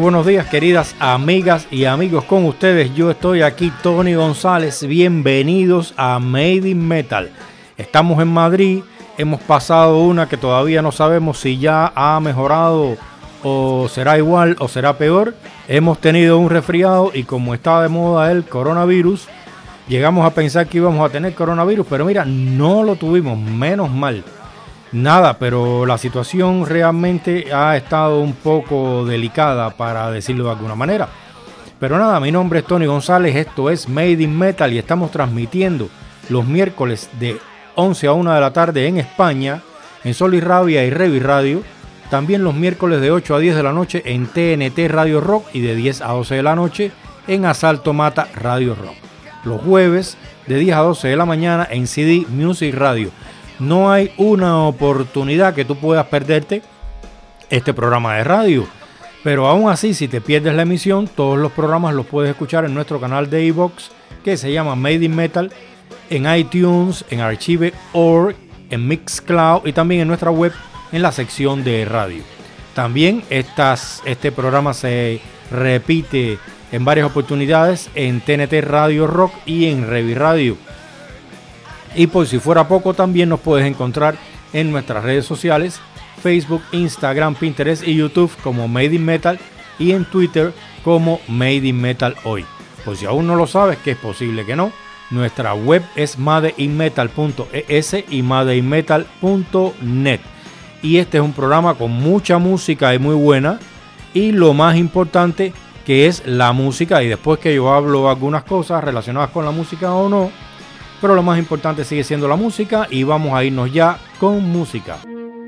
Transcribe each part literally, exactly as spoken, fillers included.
buenos días, queridas amigas y amigos. Con ustedes, yo estoy aquí, Tony González. Bienvenidos a Made in Metal. Estamos en Madrid. Hemos pasado una que todavía no sabemos si ya ha mejorado o será igual o será peor. Hemos tenido un resfriado y como está de moda el coronavirus, llegamos a pensar que íbamos a tener coronavirus, pero mira, no lo tuvimos, menos mal. Nada, pero la situación realmente ha estado un poco delicada, para decirlo de alguna manera. Pero nada, mi nombre es Tony González, esto es Made in Metal y estamos transmitiendo los miércoles de once a una de la tarde en España, en Sol y Rabia y Revi Radio. También los miércoles de ocho a diez de la noche en T N T Radio Rock y de diez a doce de la noche en Asalto Mata Radio Rock. Los jueves de diez a doce de la mañana en C D Music Radio. No hay una oportunidad que tú puedas perderte este programa de radio, pero aún así, si te pierdes la emisión, todos los programas los puedes escuchar en nuestro canal de iVoox, que se llama Made in Metal, en iTunes, en Archive punto org, en Mixcloud y también en nuestra web en la sección de radio. También estas, este programa se repite en varias oportunidades en T N T Radio Rock y en Revi Radio. Y por si fuera poco, también nos puedes encontrar en nuestras redes sociales, Facebook, Instagram, Pinterest y YouTube como Made in Metal y en Twitter como Made in Metal Hoy. Por si aún no lo sabes, que es posible que no, nuestra web es madeinmetal punto e s y madeinmetal punto net. Y este es un programa con mucha música y muy buena, y lo más importante que es la música, y después que yo hablo algunas cosas relacionadas con la música o no, pero lo más importante sigue siendo la música y vamos a irnos ya con música.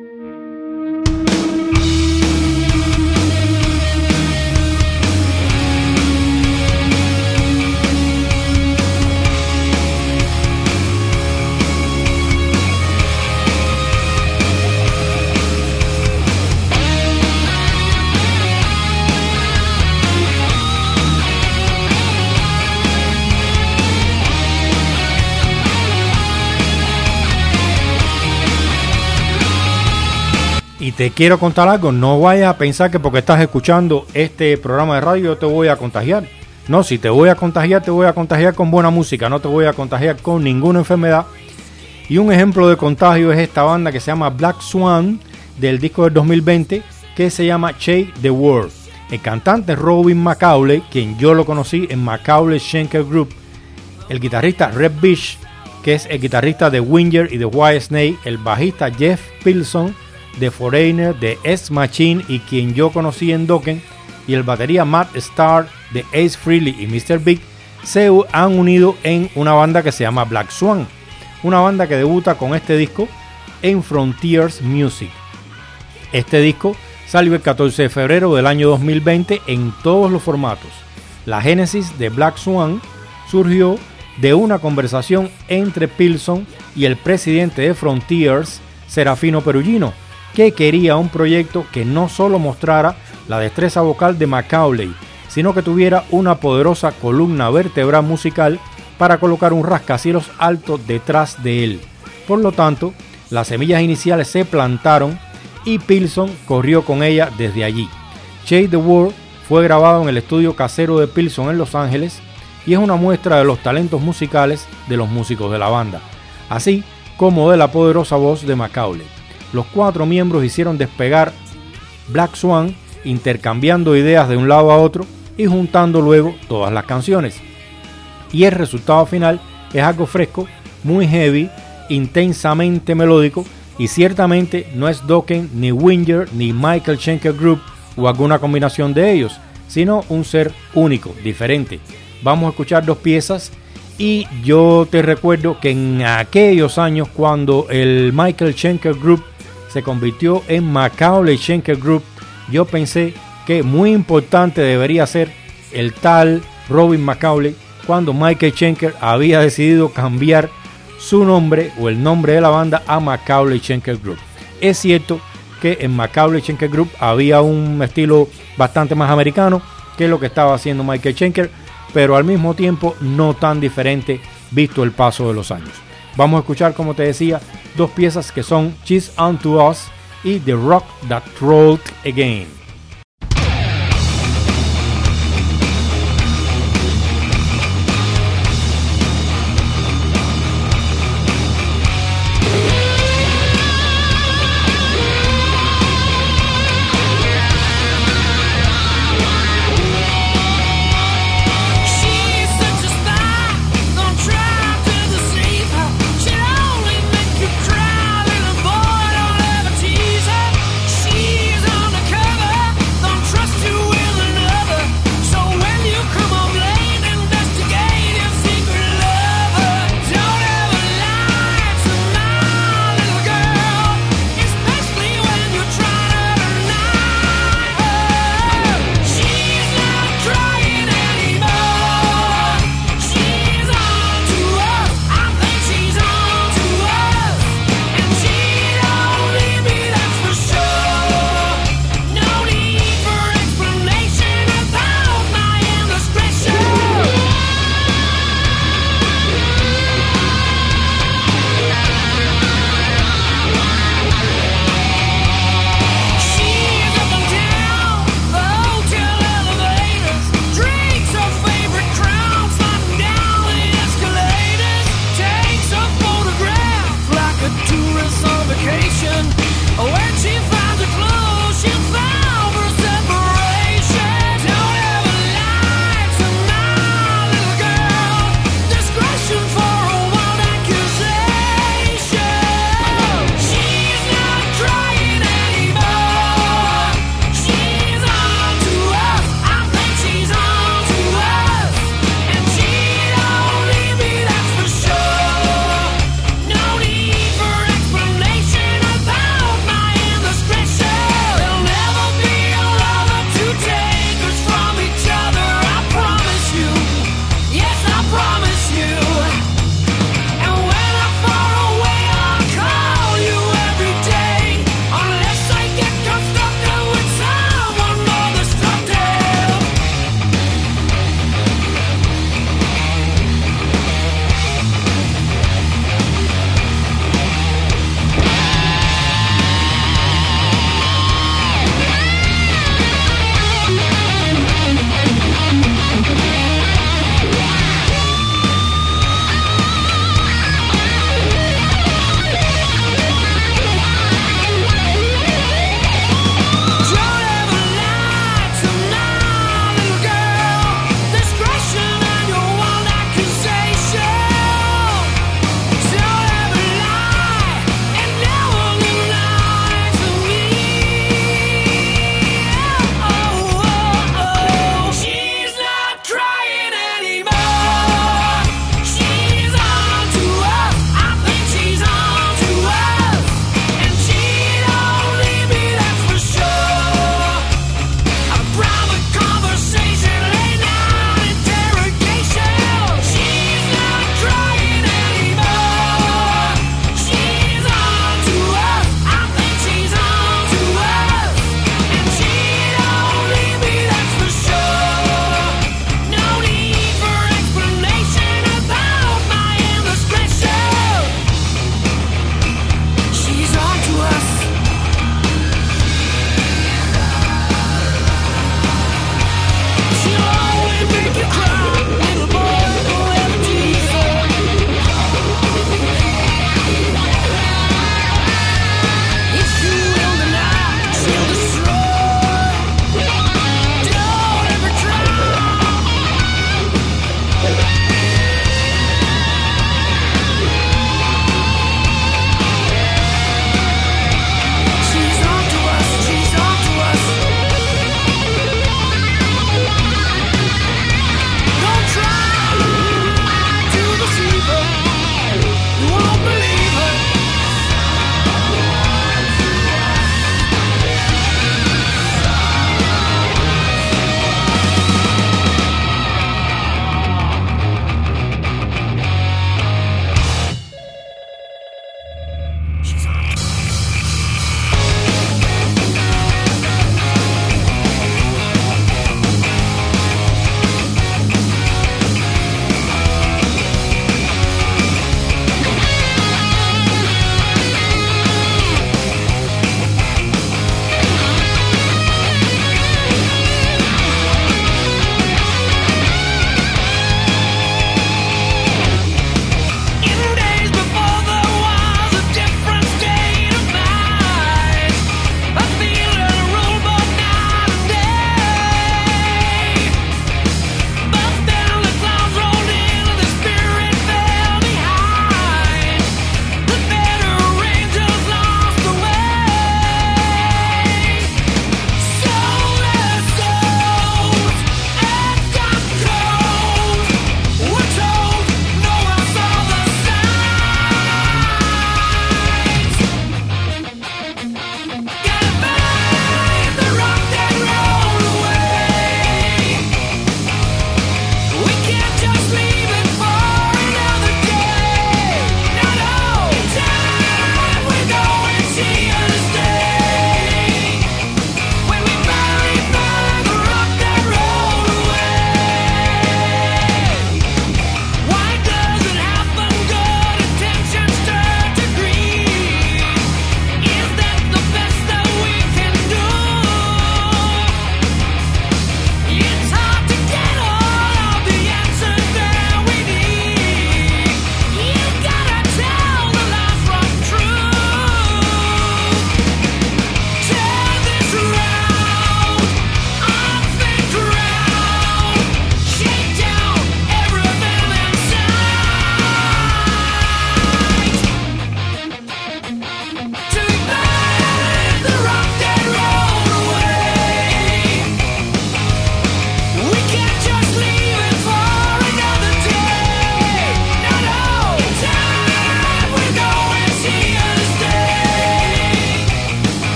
Y te quiero contar algo, no vayas a pensar que porque estás escuchando este programa de radio yo te voy a contagiar. No, si te voy a contagiar, te voy a contagiar con buena música, no te voy a contagiar con ninguna enfermedad. Y un ejemplo de contagio es esta banda que se llama Black Swan, del disco del dos mil veinte, que se llama Shake the World. El cantante Robin McAuley, quien yo lo conocí en Macaulay Schenker Group. El guitarrista Red Beach, que es el guitarrista de Winger y de Whitesnake. El bajista Jeff Pilson, de Foreigner, de S Machine y quien yo conocí en Dokken, y el batería Matt Starr de Ace Frehley y mister Big se han unido en una banda que se llama Black Swan, una banda que debuta con este disco en Frontiers Music. Este disco salió el catorce de febrero del año dos mil veinte en todos los formatos. La génesis de Black Swan surgió de una conversación entre Pilson y el presidente de Frontiers, Serafino Perugino, que quería un proyecto que no solo mostrara la destreza vocal de McAuley, sino que tuviera una poderosa columna vertebral musical para colocar un rascacielos alto detrás de él. Por lo tanto, las semillas iniciales se plantaron y Pilson corrió con ella desde allí. Shake the World fue grabado en el estudio casero de Pilson en Los Ángeles y es una muestra de los talentos musicales de los músicos de la banda, así como de la poderosa voz de McAuley. Los cuatro miembros hicieron despegar Black Swan, intercambiando ideas de un lado a otro y juntando luego todas las canciones. Y el resultado final es algo fresco, muy heavy, intensamente melódico, y ciertamente no es Dokken, ni Winger, ni Michael Schenker Group o alguna combinación de ellos, sino un ser único, diferente. Vamos a escuchar dos piezas. Y yo te recuerdo que en aquellos años, cuando el Michael Schenker Group se convirtió en Macaulay Schenker Group, yo pensé que muy importante debería ser el tal Robin McAuley, cuando Michael Schenker había decidido cambiar su nombre o el nombre de la banda a Macaulay Schenker Group. Es cierto que en Macaulay Schenker Group había un estilo bastante más americano que lo que estaba haciendo Michael Schenker, pero al mismo tiempo no tan diferente visto el paso de los años. Vamos a escuchar, como te decía, dos piezas que son She's Unto Us y The Rock That Rolled Again.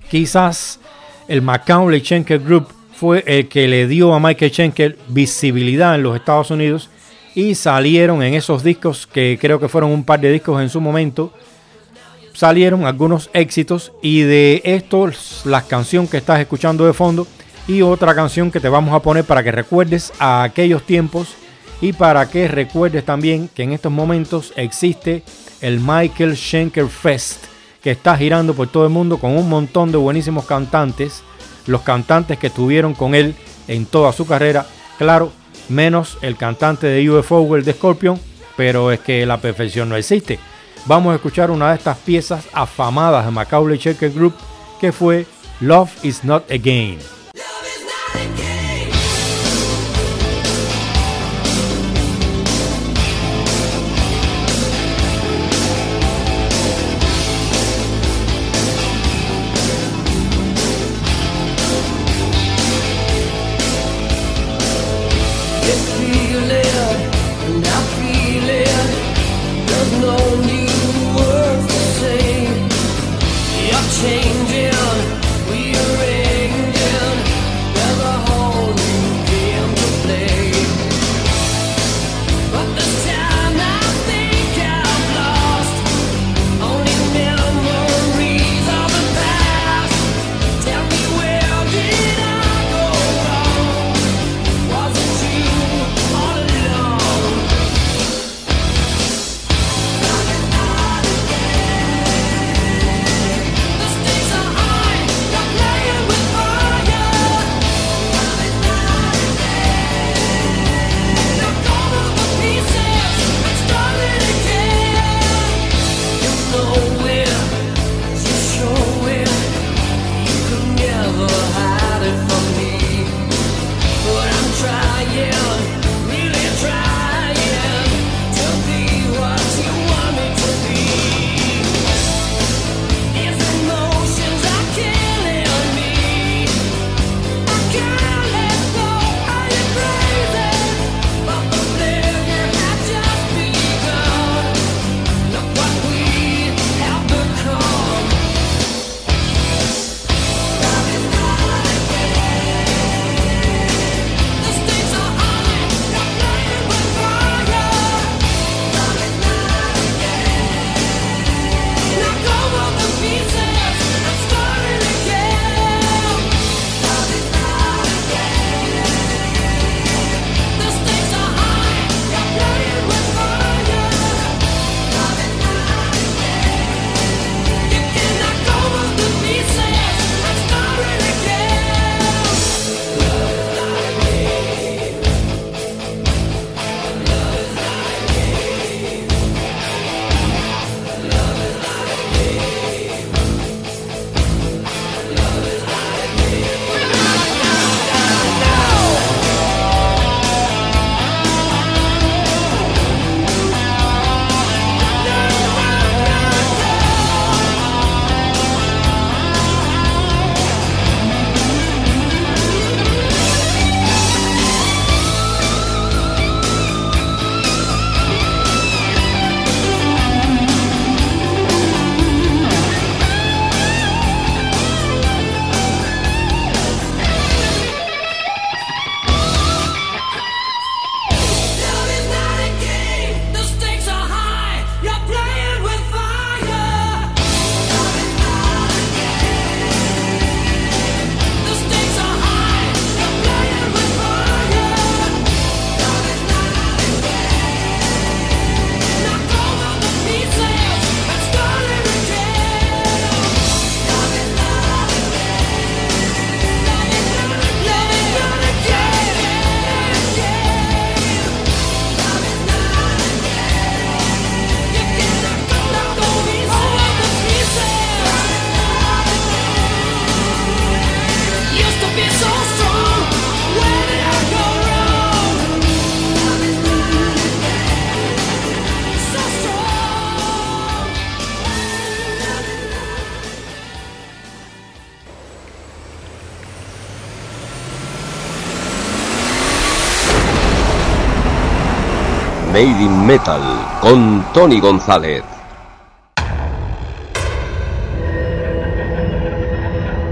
Quizás el Macaulay Schenker Group fue el que le dio a Michael Schenker visibilidad en los Estados Unidos y salieron en esos discos, que creo que fueron un par de discos en su momento, salieron algunos éxitos, y de estos la canción que estás escuchando de fondo y otra canción que te vamos a poner para que recuerdes a aquellos tiempos y para que recuerdes también que en estos momentos existe el Michael Schenker Fest, que está girando por todo el mundo con un montón de buenísimos cantantes, los cantantes que estuvieron con él en toda su carrera, claro, menos el cantante de U F O, el de Scorpion, pero es que la perfección no existe. Vamos a escuchar una de estas piezas afamadas de Macaulay Schenker Group, que fue Love Is Not a Game. Made in Metal con Tony González.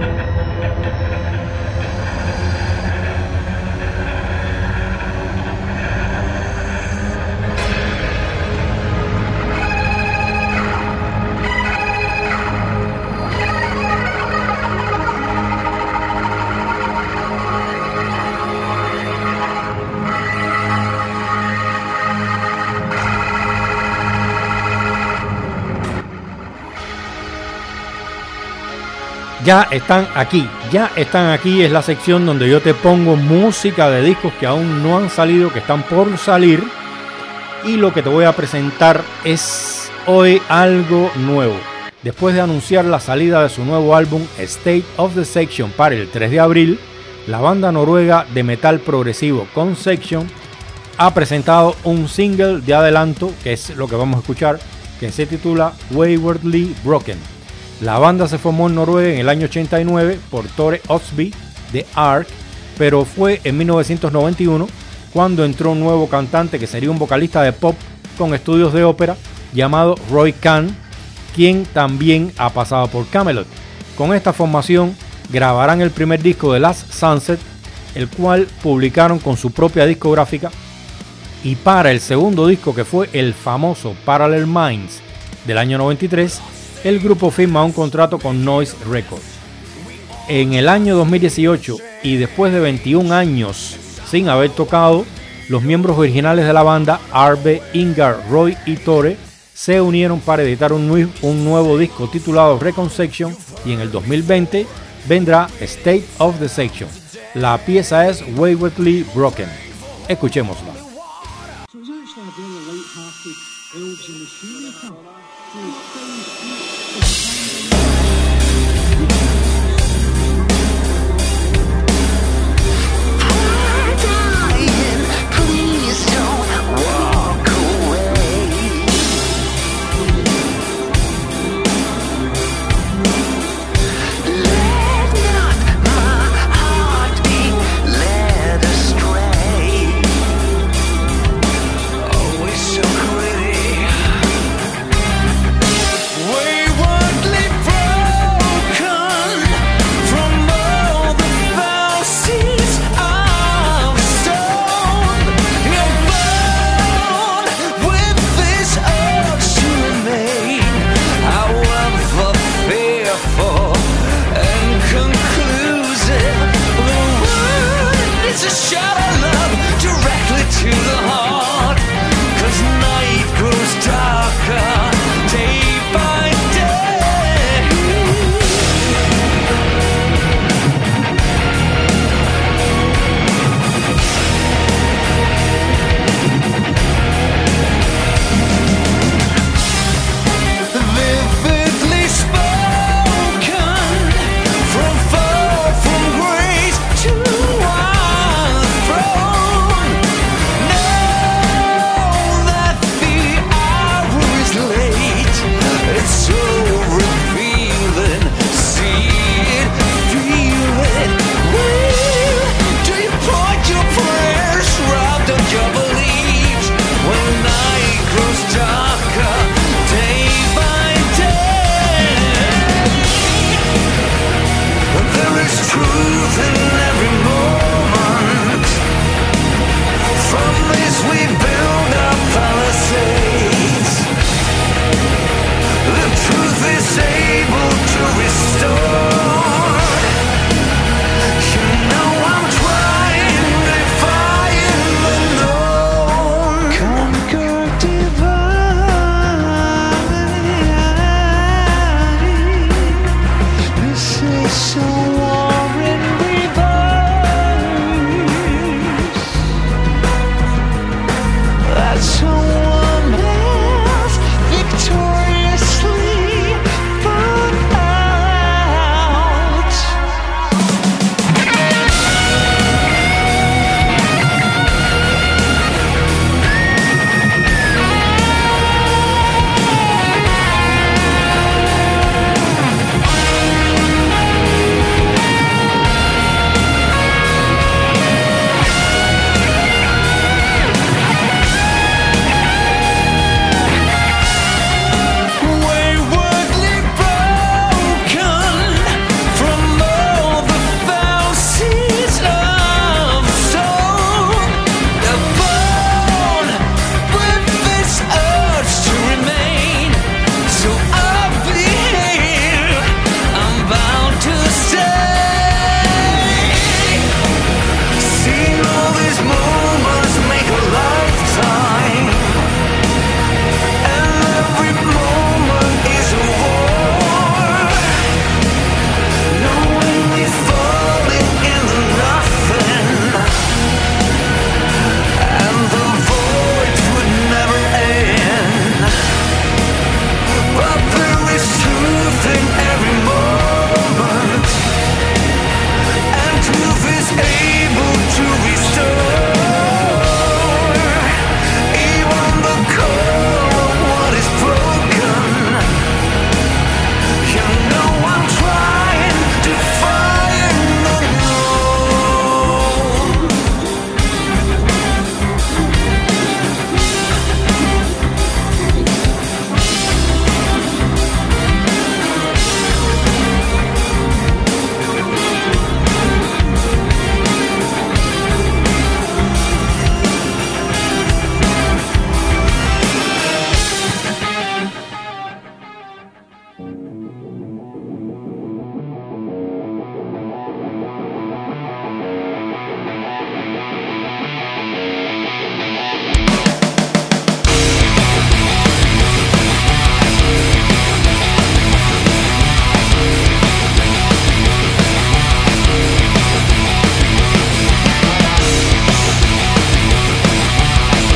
Ya están aquí, ya están aquí, es la sección donde yo te pongo música de discos que aún no han salido, que están por salir, y lo que te voy a presentar es hoy algo nuevo. Después de anunciar la salida de su nuevo álbum State of the Section para el tres de abril, la banda noruega de metal progresivo Conception ha presentado un single de adelanto, que es lo que vamos a escuchar, que se titula Waywardly Broken. La banda se formó en Noruega en el año ochenta y nueve por Tore Osby de Ark, pero fue en mil novecientos noventa y uno cuando entró un nuevo cantante que sería un vocalista de pop con estudios de ópera llamado Roy Khan, quien también ha pasado por Kamelot. Con esta formación grabarán el primer disco de Last Sunset, el cual publicaron con su propia discográfica, y para el segundo disco, que fue el famoso Parallel Minds del año noventa y tres, el grupo firma un contrato con Noise Records. En el año dos mil dieciocho, y después de veintiún años sin haber tocado, los miembros originales de la banda, Arve, Ingar, Roy y Tore, se unieron para editar un, nu- un nuevo disco titulado Reconception, y en el dos mil veinte vendrá State of the Section. La pieza es Waywardly Broken. Escuchémosla. So it was actually a very light-hearted Elves in the Shoemaker. So it's Please don't walk away. Let not my heart be led astray.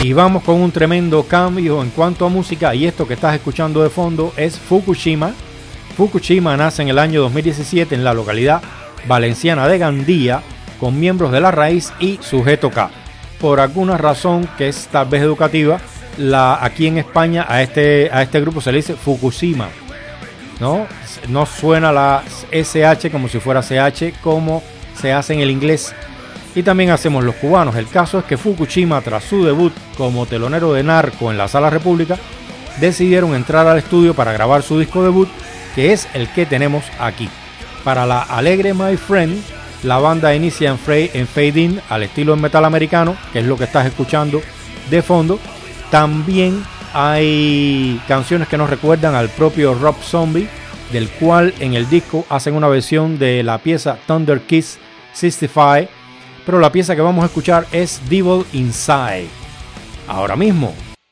Y vamos con un tremendo cambio en cuanto a música, y esto que estás escuchando de fondo es Fukushima. Fukushima nace en el año dos mil diecisiete en la localidad valenciana de Gandía, con miembros de La Raíz y Sujeto K. Por alguna razón que es tal vez educativa, la, aquí en España a este, a este grupo se le dice Fukushima, ¿no? No suena la ese hache como si fuera ce hache, como se hace en el inglés. Y también hacemos los cubanos. El caso es que Fukushima, tras su debut como telonero de Narco en la Sala República, decidieron entrar al estudio para grabar su disco debut, que es el que tenemos aquí. Para la alegre My Friend, la banda inicia en fade, en fade in al estilo del metal americano, que es lo que estás escuchando de fondo. También hay canciones que nos recuerdan al propio Rob Zombie, del cual en el disco hacen una versión de la pieza Thunder Kiss sesenta y cinco, pero la pieza que vamos a escuchar es Devil Inside. Ahora mismo.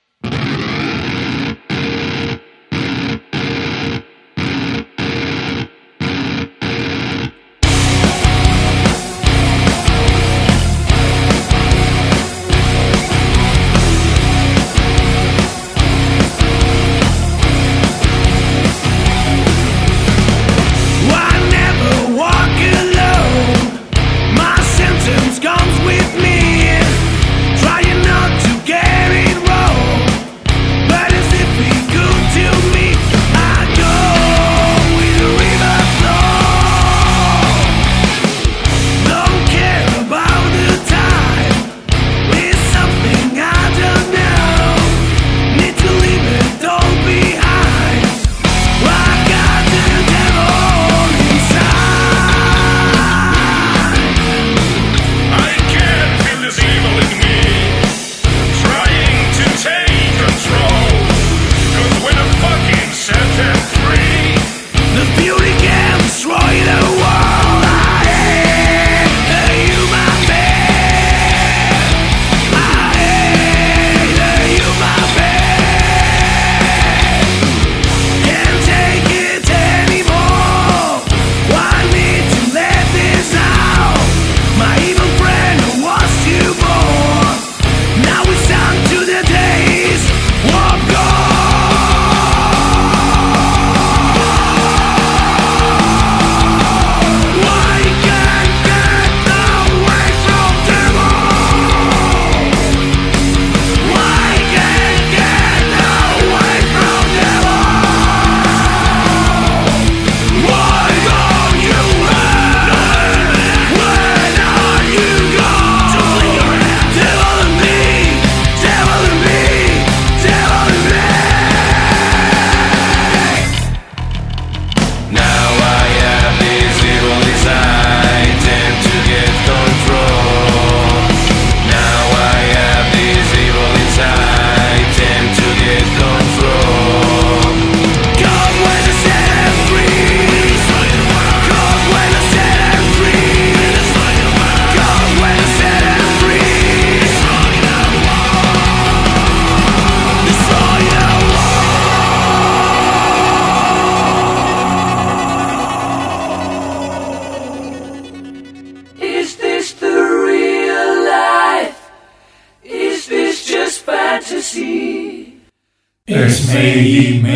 Es Made in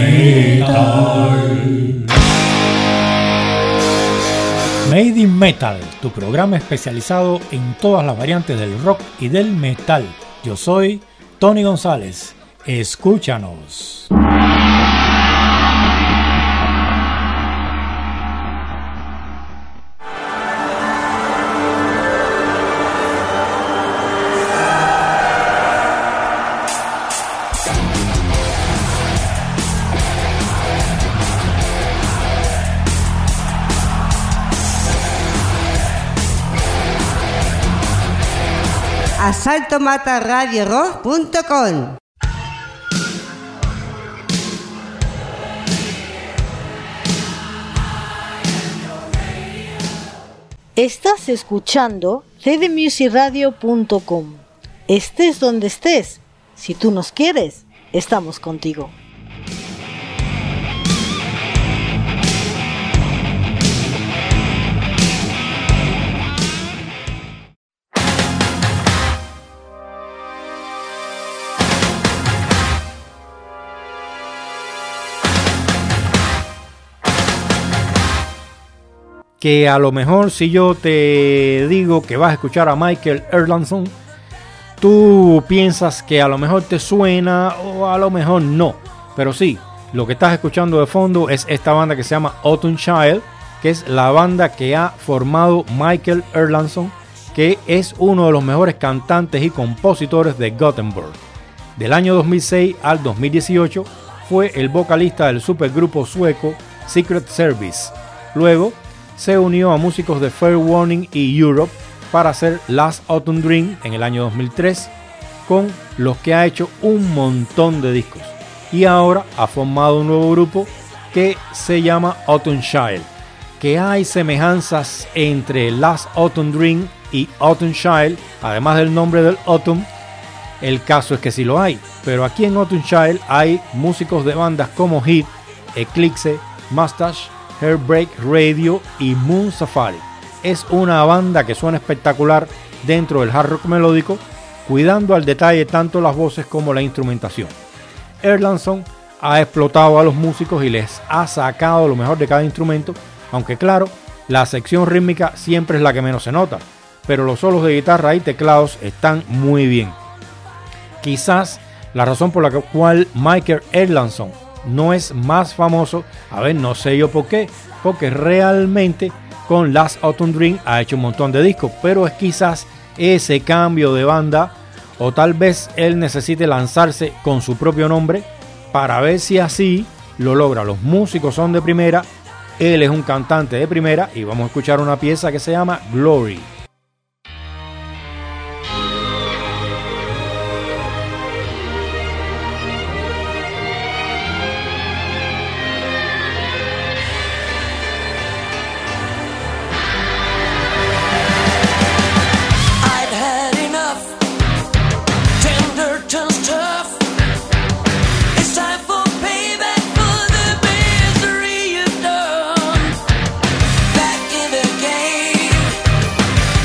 Metal. Made in Metal, tu programa especializado en todas las variantes del rock y del metal. Yo soy Tony González. Escúchanos. asalto mata radio rock punto com. Estás escuchando c d music radio punto com. Estés donde estés, si tú nos quieres, estamos contigo. que a lo mejor si yo te digo que vas a escuchar a Michael Erlandson, tú piensas que a lo mejor te suena o a lo mejor no. Pero sí, lo que estás escuchando de fondo es esta banda que se llama Autumn Child, que es la banda que ha formado Michael Erlandson, que es uno de los mejores cantantes y compositores de Gothenburg. Del año dos mil seis al dos mil dieciocho fue el vocalista del supergrupo sueco Secret Service. Luego se unió a músicos de Fair Warning y Europe para hacer Last Autumn Dream en el año dos mil tres, con los que ha hecho un montón de discos. Y ahora ha formado un nuevo grupo que se llama Autumn Child. Que hay semejanzas entre Last Autumn Dream y Autumn Child, además del nombre del Autumn. El caso es que sí lo hay, pero aquí en Autumn Child hay músicos de bandas como Hit, Eclipse, Mustache, Hairbreak Radio y Moon Safari. Es una banda que suena espectacular dentro del hard rock melódico, cuidando al detalle tanto las voces como la instrumentación. Erlandson ha explotado a los músicos y les ha sacado lo mejor de cada instrumento, aunque claro, la sección rítmica siempre es la que menos se nota, pero los solos de guitarra y teclados están muy bien. Quizás la razón por la cual Michael Erlandson no es más famoso, a ver, no sé yo por qué, porque realmente con Last Autumn Dream ha hecho un montón de discos, pero es quizás ese cambio de banda, o tal vez él necesite lanzarse con su propio nombre para ver si así lo logra. Los músicos son de primera, él es un cantante de primera y vamos a escuchar una pieza que se llama Glory. Back in the game.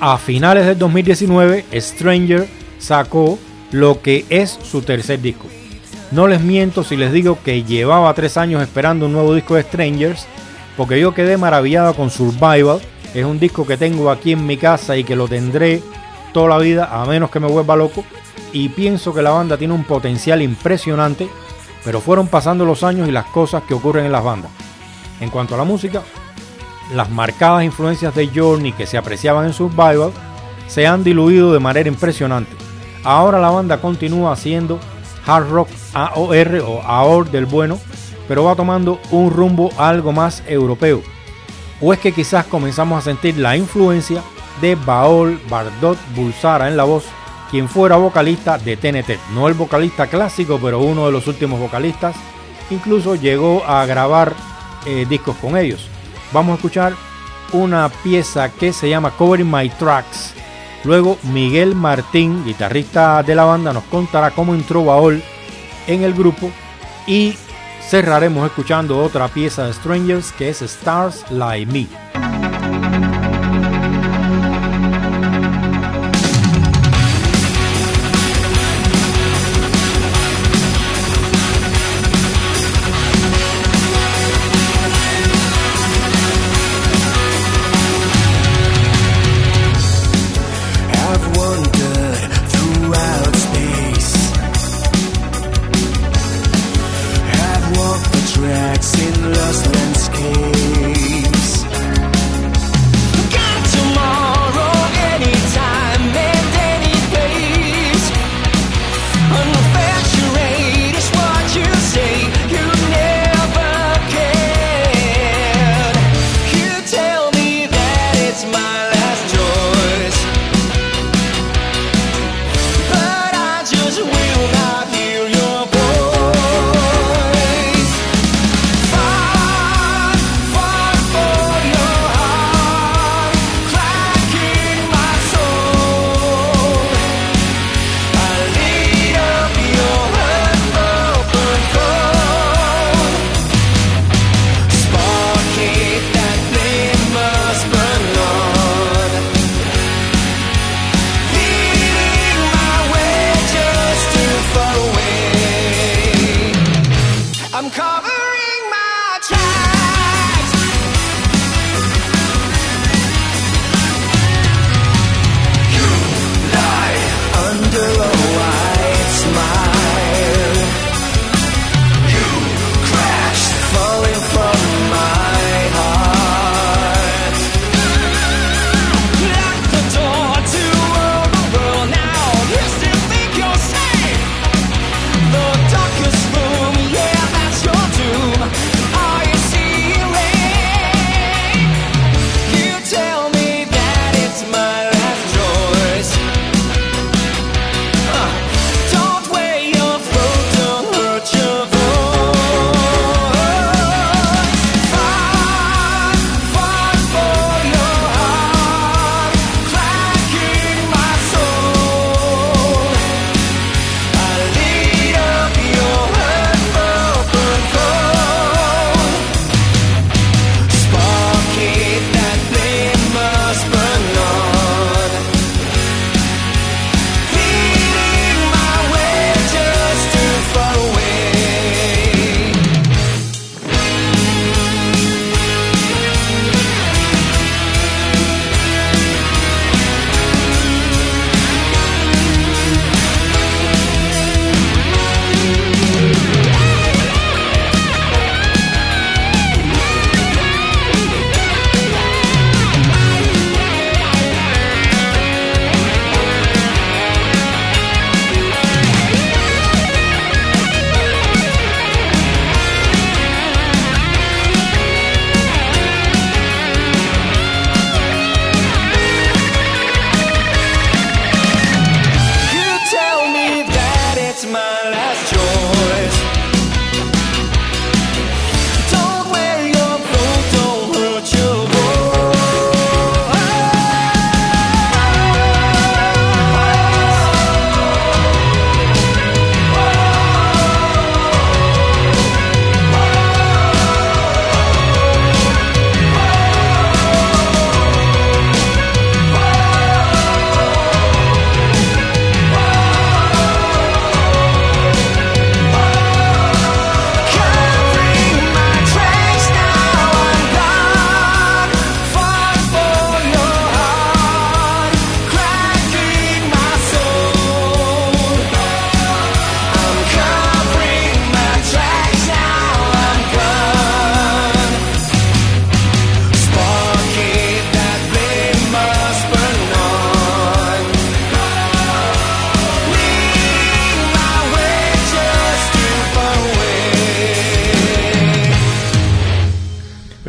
a finales del dos mil diecinueve, Stranger sacó lo que es su tercer disco. No les miento si les digo que llevaba tres años esperando un nuevo disco de Strangers, porque yo quedé maravillado con Survival. Es un disco que tengo aquí en mi casa y que lo tendré toda la vida, a menos que me vuelva loco, y pienso que la banda tiene un potencial impresionante, pero fueron pasando los años y las cosas que ocurren en las bandas. En cuanto a la música, las marcadas influencias de Journey que se apreciaban en Survival se han diluido de manera impresionante. Ahora la banda continúa haciendo hard rock A O R o A O R del bueno, pero va tomando un rumbo algo más europeo. ¿O es que quizás comenzamos a sentir la influencia de Baol Bardot Bulsara en la voz, quien fuera vocalista de T N T? No el vocalista clásico, pero uno de los últimos vocalistas. Incluso llegó a grabar eh, discos con ellos. Vamos a escuchar una pieza que se llama Covering My Tracks. Luego Miguel Martín, guitarrista de la banda, nos contará cómo entró Baol en el grupo, y cerraremos escuchando otra pieza de Strangers que es Stars Like Me. In lost landscapes,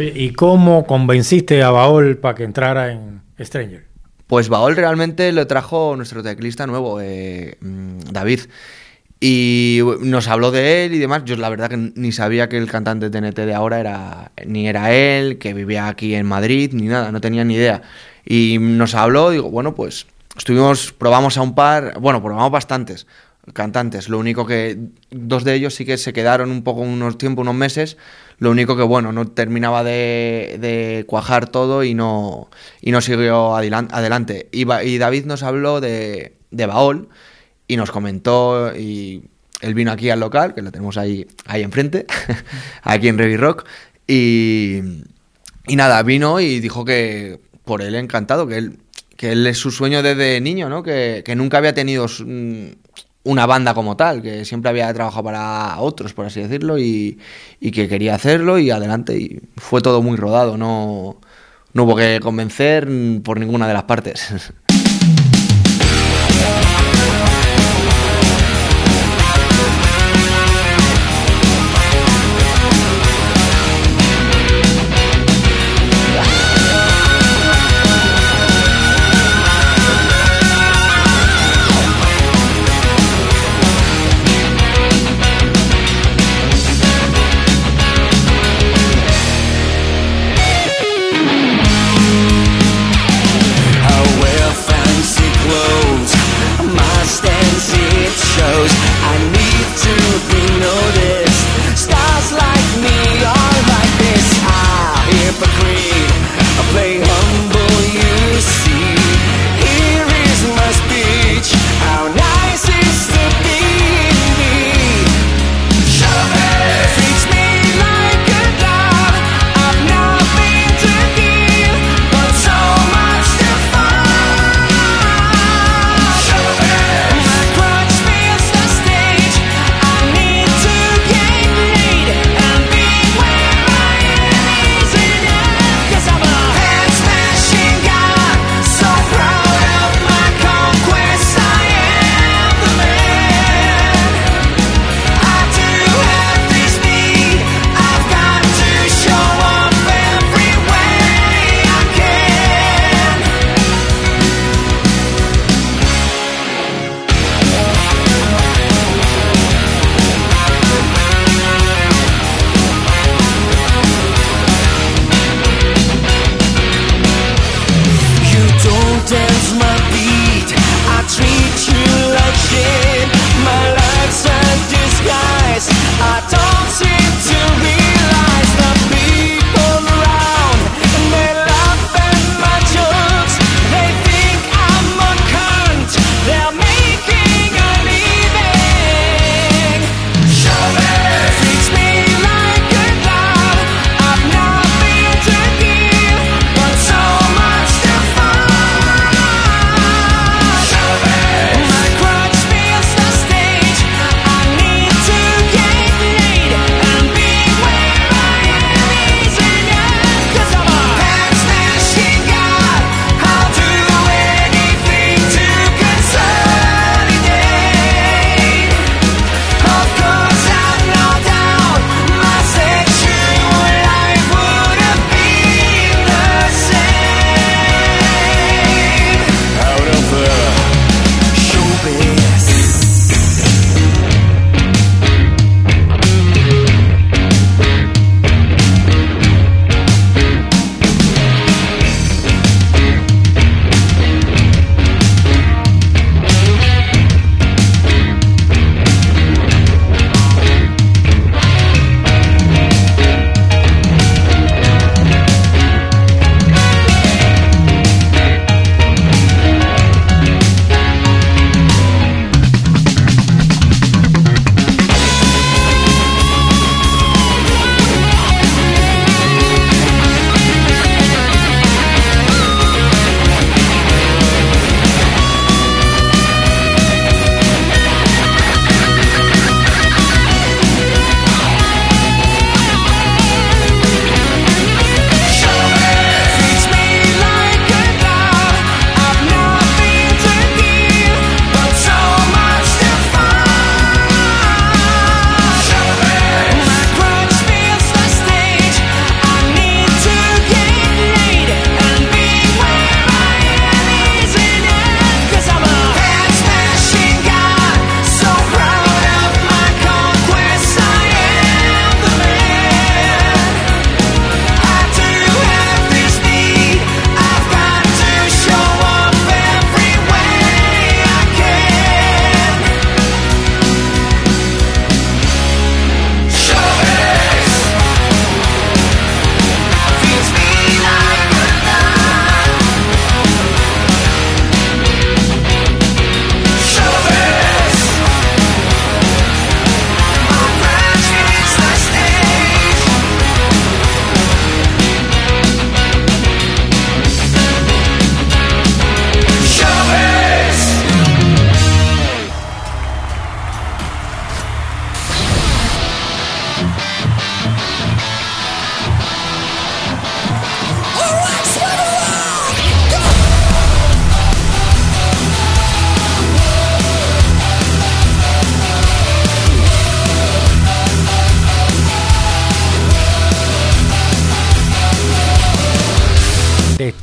Oye, ¿y cómo convenciste a Baol para que entrara en Stranger? Pues Baol realmente lo trajo nuestro teclista nuevo, eh, David. Y nos habló de él y demás. Yo la verdad que ni sabía que el cantante de T N T de ahora era ni era él, que vivía aquí en Madrid, ni nada, no tenía ni idea. Y nos habló, digo, bueno, pues estuvimos, probamos a un par, bueno, probamos bastantes cantantes. Lo único que dos de ellos sí que se quedaron un poco, unos tiempo, unos meses. Lo único que, bueno, no terminaba de, de cuajar todo y no, y no siguió adelante. Y, y David nos habló de, de Baol y nos comentó, y él vino aquí al local, que lo tenemos ahí, ahí enfrente, aquí en Reggae Rock, y, y nada, vino y dijo que por él encantado, que él, que él es su sueño desde niño, ¿no? Que, que nunca había tenido una banda como tal, que siempre había trabajado para otros, por así decirlo, y, y que quería hacerlo y adelante, y fue todo muy rodado, no, no hubo que convencer por ninguna de las partes.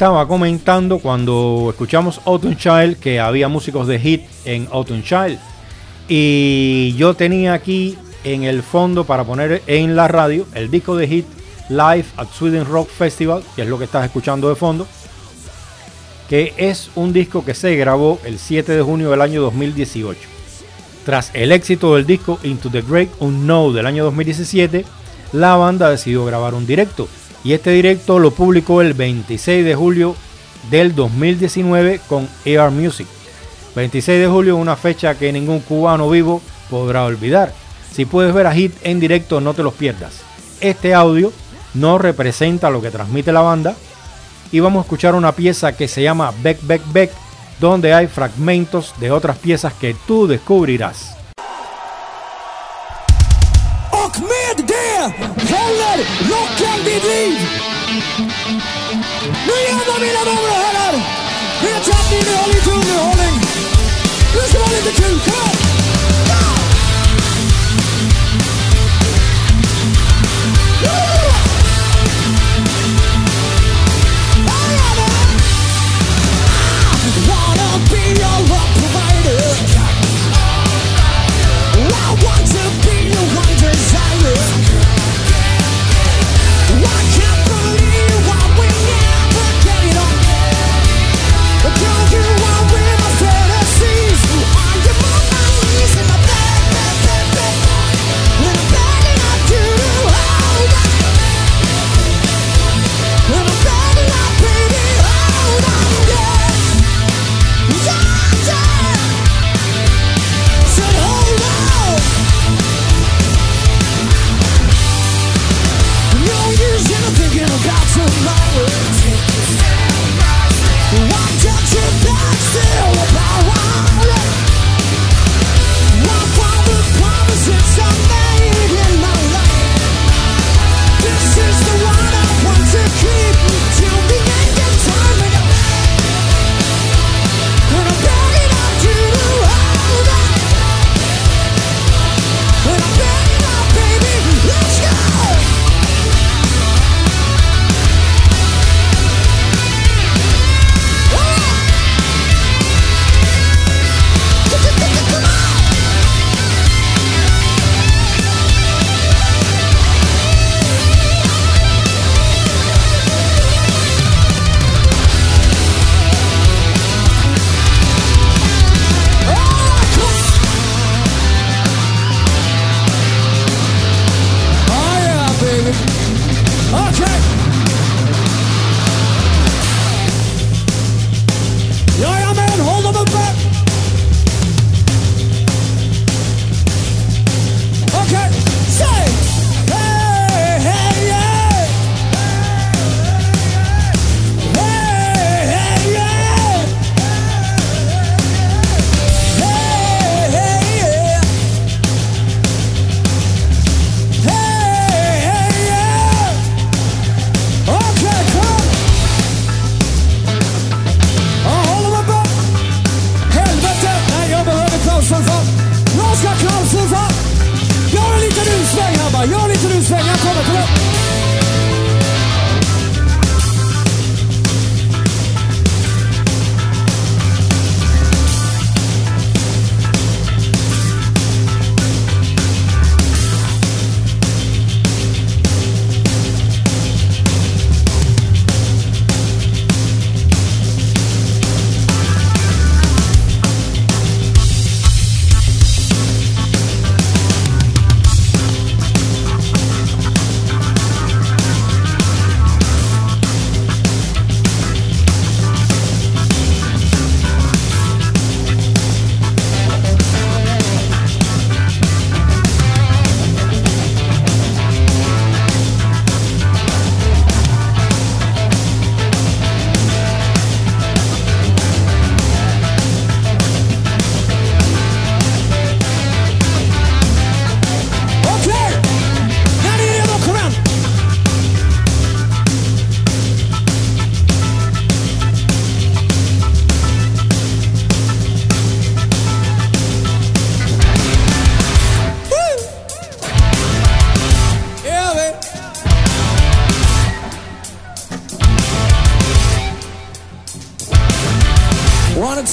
estaba comentando cuando escuchamos Autumn Child que había músicos de Hit en Autumn Child. Y yo tenía aquí en el fondo para poner en la radio el disco de Hit Live at Sweden Rock Festival, que es lo que estás escuchando de fondo, que es un disco que se grabó el siete de junio del año dos mil dieciocho. Tras el éxito del disco Into the Great Unknown del año dos mil diecisiete, la banda decidió grabar un directo, y este directo lo publicó el veintiséis de julio del dos mil diecinueve con A R Music. veintiséis de julio, una fecha que ningún cubano vivo podrá olvidar. Si puedes ver a Hit en directo, no te los pierdas. Este audio no representa lo que transmite la banda, y vamos a escuchar una pieza que se llama Beck Beck Beck, donde hay fragmentos de otras piezas que tú descubrirás. Don't you want with my fantasies? Are you my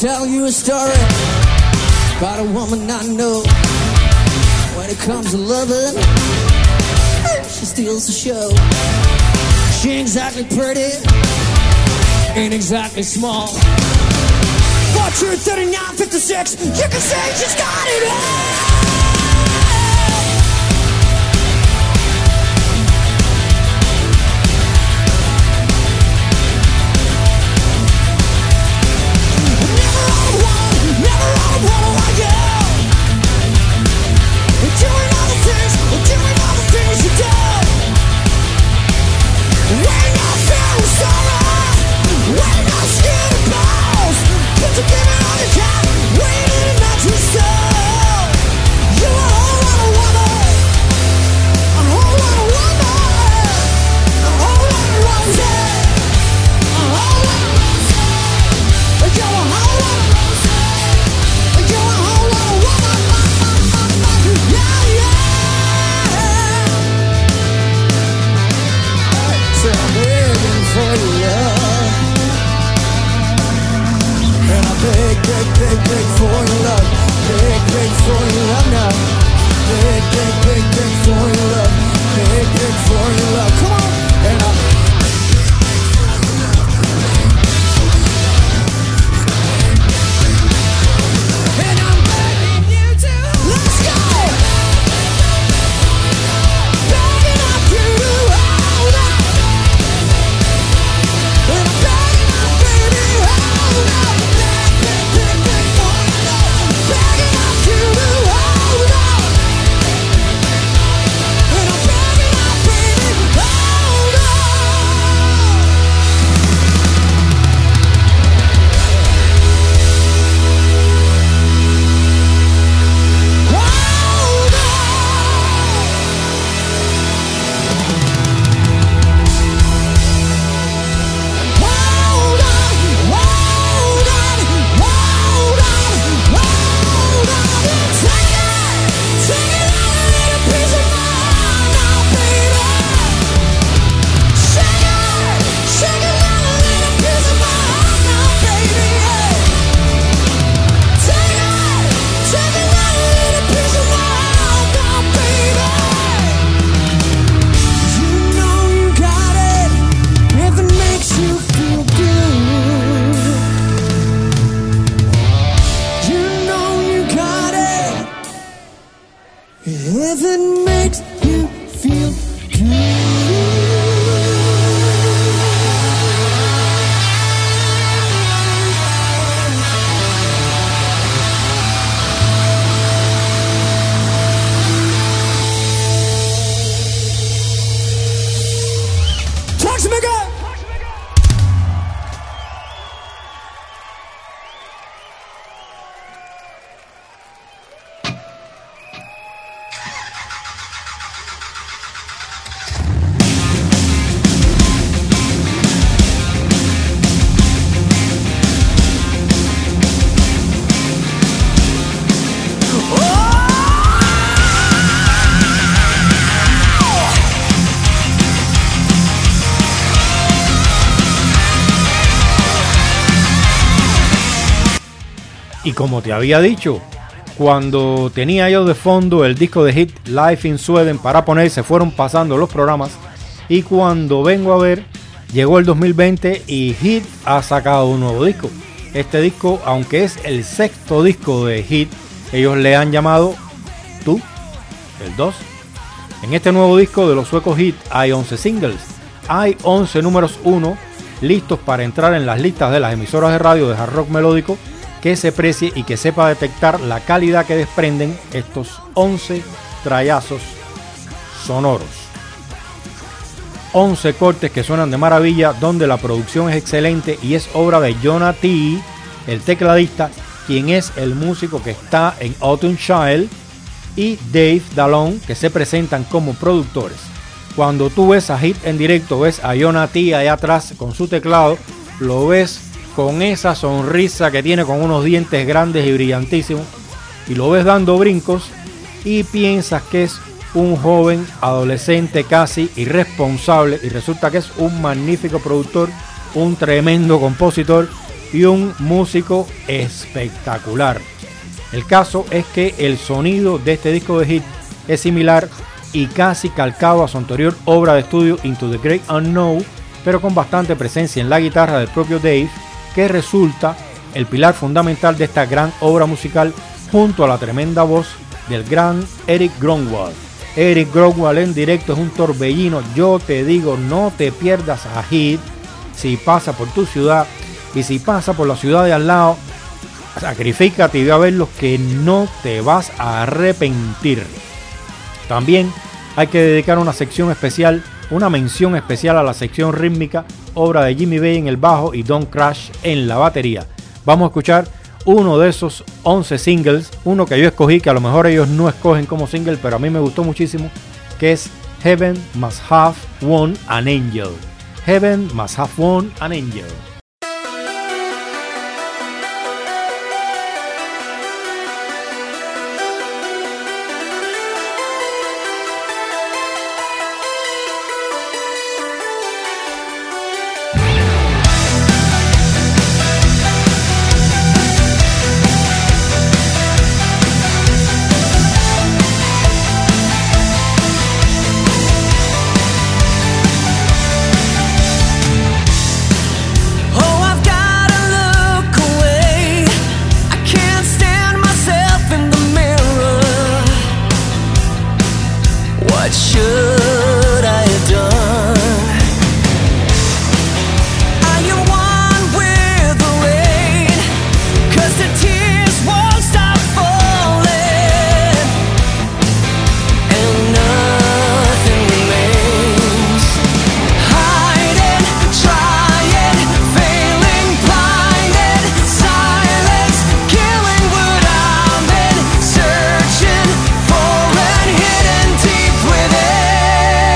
tell you a story about a woman I know. When it comes to loving, she steals the show. She ain't exactly pretty, ain't exactly small. Fortune thirty-nine fifty-six, you can say she's got it all. Y como te había dicho, cuando tenía yo de fondo el disco de Hit Live in Sweden para poner, se fueron pasando los programas. Y cuando vengo a ver, llegó el dos mil veinte y Hit ha sacado un nuevo disco. Este disco, aunque es el sexto disco de Hit, ellos le han llamado Tú, el dos. En este nuevo disco de los suecos Hit hay once singles, hay once números uno listos para entrar en las listas de las emisoras de radio de hard rock melódico, que se precie y que sepa detectar la calidad que desprenden estos once trayazos sonoros. once cortes que suenan de maravilla, donde la producción es excelente y es obra de Jona T, el tecladista, quien es el músico que está en Autumn Child, y Dave Dallon, que se presentan como productores. Cuando tú ves a Hit en directo, ves a Jona T allá atrás con su teclado, lo ves con esa sonrisa que tiene, con unos dientes grandes y brillantísimos, y lo ves dando brincos y piensas que es un joven adolescente casi irresponsable, y resulta que es un magnífico productor, un tremendo compositor, y un músico espectacular. El caso es que el sonido de este disco de Hit es similar y casi calcado a su anterior obra de estudio Into the Great Unknown, pero con bastante presencia en la guitarra del propio Dave, que resulta el pilar fundamental de esta gran obra musical, junto a la tremenda voz del gran Eric Grönwall. Eric Grönwall en directo es un torbellino. Yo te digo, no te pierdas a Hit si pasa por tu ciudad, y si pasa por la ciudad de al lado, sacrifícate y ve a verlos, que no te vas a arrepentir. También hay que dedicar una sección especial, una mención especial a la sección rítmica, obra de Jimmy Bay en el bajo y Don Crash en la batería. Vamos a escuchar uno de esos once singles, uno que yo escogí, que a lo mejor ellos no escogen como single, pero a mí me gustó muchísimo, que es Heaven Must Have Won an Angel. Heaven Must Have Won an Angel. Within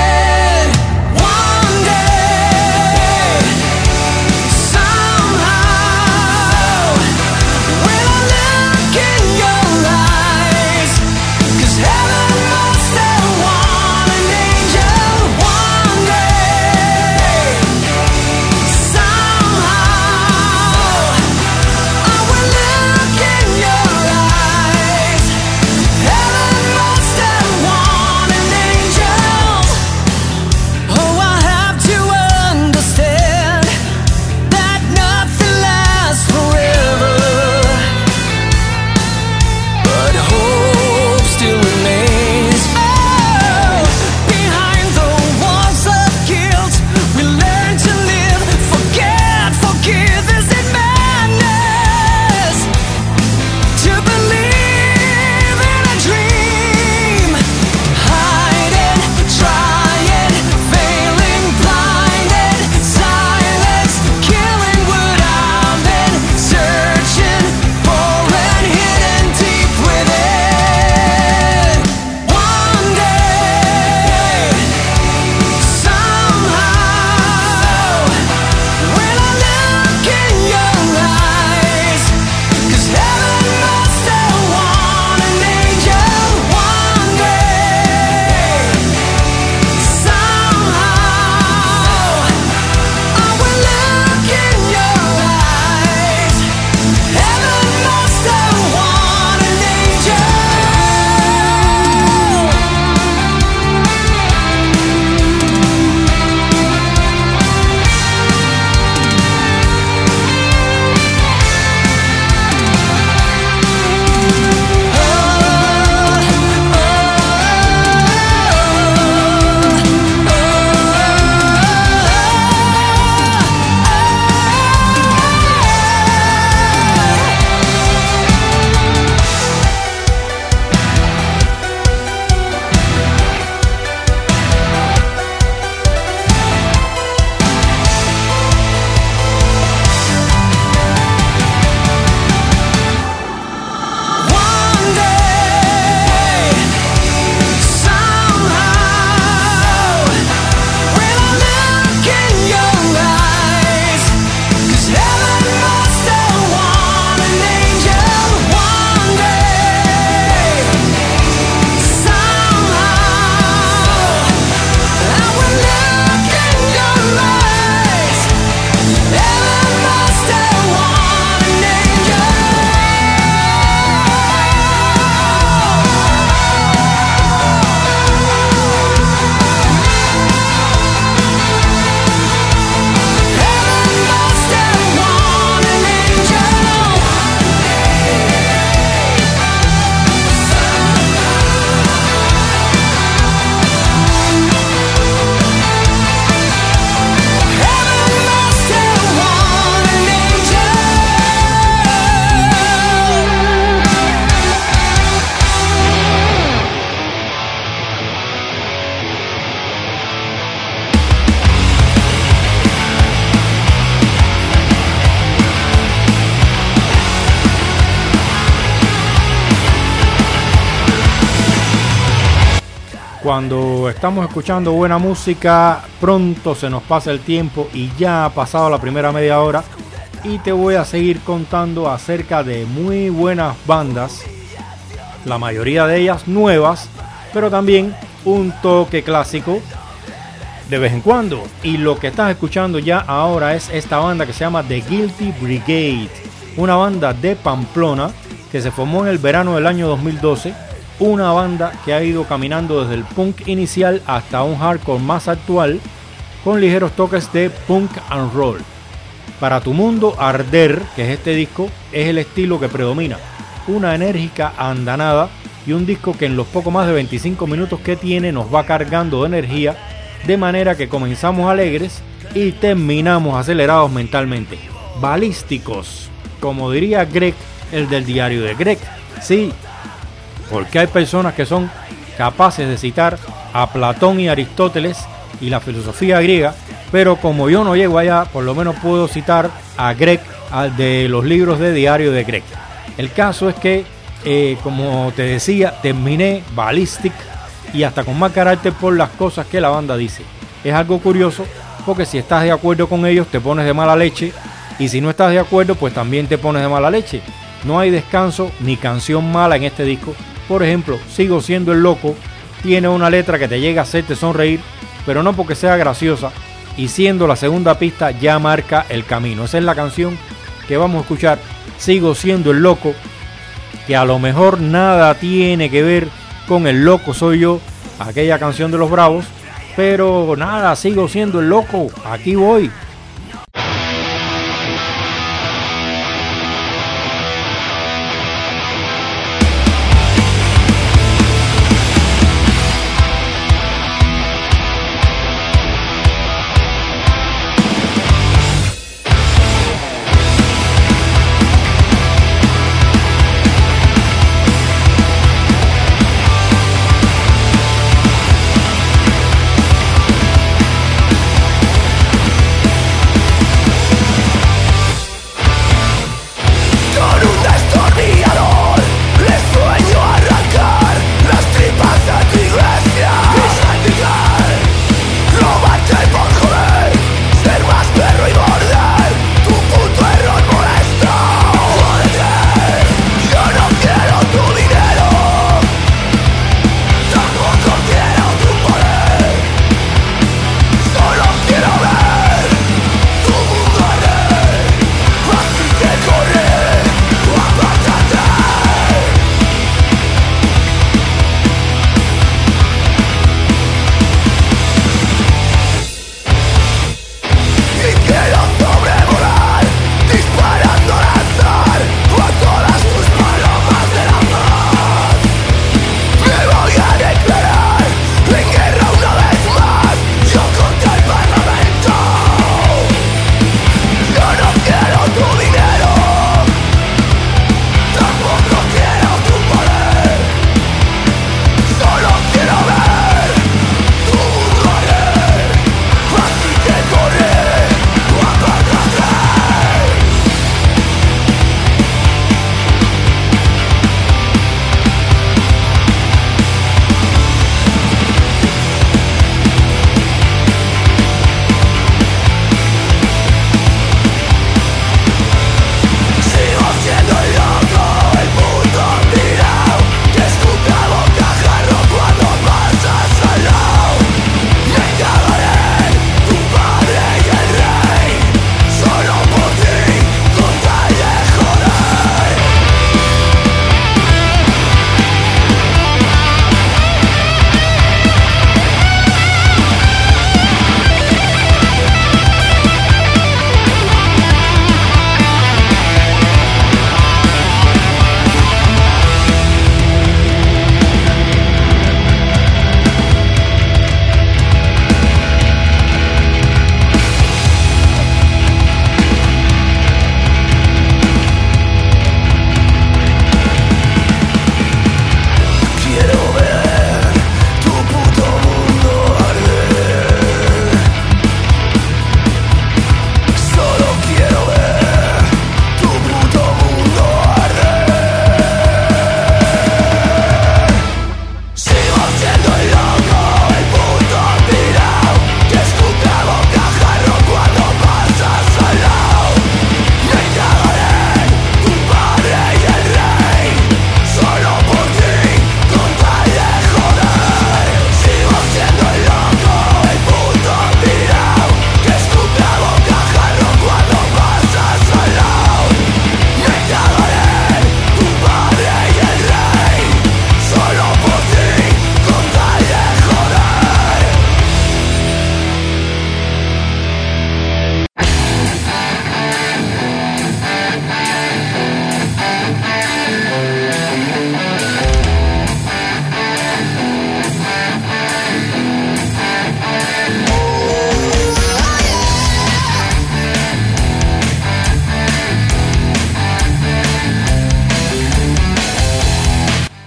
Cuando estamos escuchando buena música, pronto se nos pasa el tiempo y ya ha pasado la primera media hora. Y te voy a seguir contando acerca de muy buenas bandas, la mayoría de ellas nuevas, pero también un toque clásico de vez en cuando. Y lo que estás escuchando ya ahora es esta banda que se llama The Guilty Brigade, una banda de Pamplona que se formó en el verano del año dos mil doce, una banda que ha ido caminando desde el punk inicial hasta un hardcore más actual, con ligeros toques de punk and roll. Para tu mundo arder, que es este disco, es el estilo que predomina, una enérgica andanada y un disco que en los poco más de veinticinco minutos que tiene nos va cargando de energía, de manera que comenzamos alegres y terminamos acelerados mentalmente, balísticos, como diría Greg, el del diario de Greg. Sí, porque hay personas que son capaces de citar a Platón y Aristóteles y la filosofía griega, pero como yo no llego allá, por lo menos puedo citar a Greg de los libros de diario de Greg. El caso es que, eh, como te decía, terminé ballistic y hasta con más carácter por las cosas que la banda dice. Es algo curioso porque si estás de acuerdo con ellos te pones de mala leche, y si no estás de acuerdo pues también te pones de mala leche. No hay descanso ni canción mala en este disco. Por ejemplo, Sigo Siendo el Loco tiene una letra que te llega a hacerte sonreír, pero no porque sea graciosa, y siendo la segunda pista ya marca el camino. Esa es la canción que vamos a escuchar, Sigo Siendo el Loco, que a lo mejor nada tiene que ver con El Loco Soy Yo, aquella canción de los Bravos, pero nada, sigo siendo el loco, aquí voy.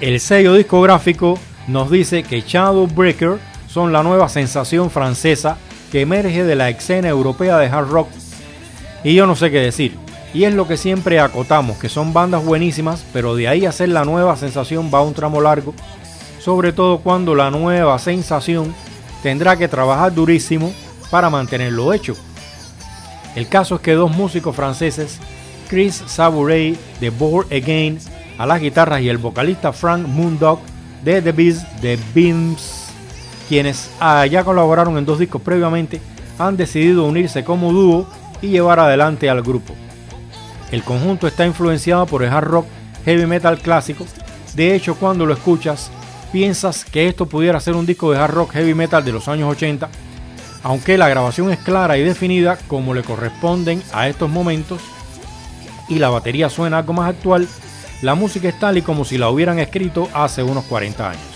el sello discográfico nos dice que Shadowbreaker son la nueva sensación francesa que emerge de la escena europea de hard rock. Y yo no sé qué decir. Y es lo que siempre acotamos, que son bandas buenísimas, pero de ahí a ser la nueva sensación va un tramo largo, sobre todo cuando la nueva sensación tendrá que trabajar durísimo para mantenerlo hecho. El caso es que dos músicos franceses, Chris Savourey de Born Again a las guitarras y el vocalista Frank Moondog de The Beast de Beams, quienes ya colaboraron en dos discos previamente, han decidido unirse como dúo y llevar adelante al grupo. El conjunto está influenciado por el hard rock heavy metal clásico. De hecho, cuando lo escuchas, piensas que esto pudiera ser un disco de hard rock heavy metal de los años ochenta, aunque la grabación es clara y definida como le corresponden a estos momentos y la batería suena algo más actual. La música es tal y como si la hubieran escrito hace unos cuarenta años.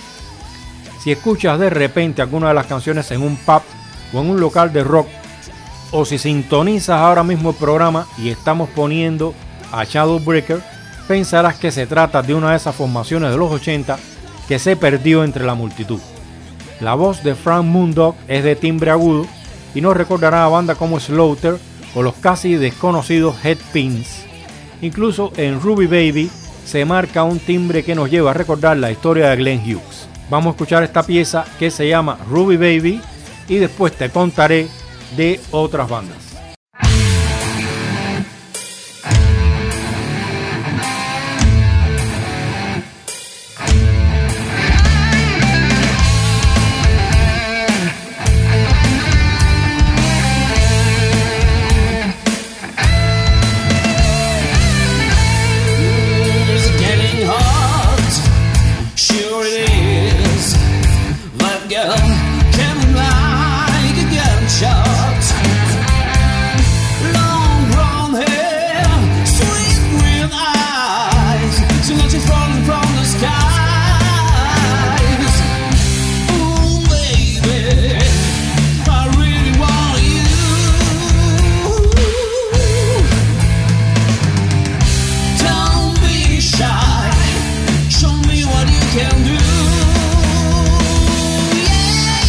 Si escuchas de repente alguna de las canciones en un pub o en un local de rock, o si sintonizas ahora mismo el programa y estamos poniendo a Shadowbreaker, pensarás que se trata de una de esas formaciones de los ochenta que se perdió entre la multitud. La voz de Frank Moondog es de timbre agudo y nos recordará a bandas como Slaughter o los casi desconocidos Headpins. Incluso en Ruby Baby se marca un timbre que nos lleva a recordar la historia de Glenn Hughes. Vamos a escuchar esta pieza que se llama Ruby Baby y después te contaré de otras bandas. Can do, yeah.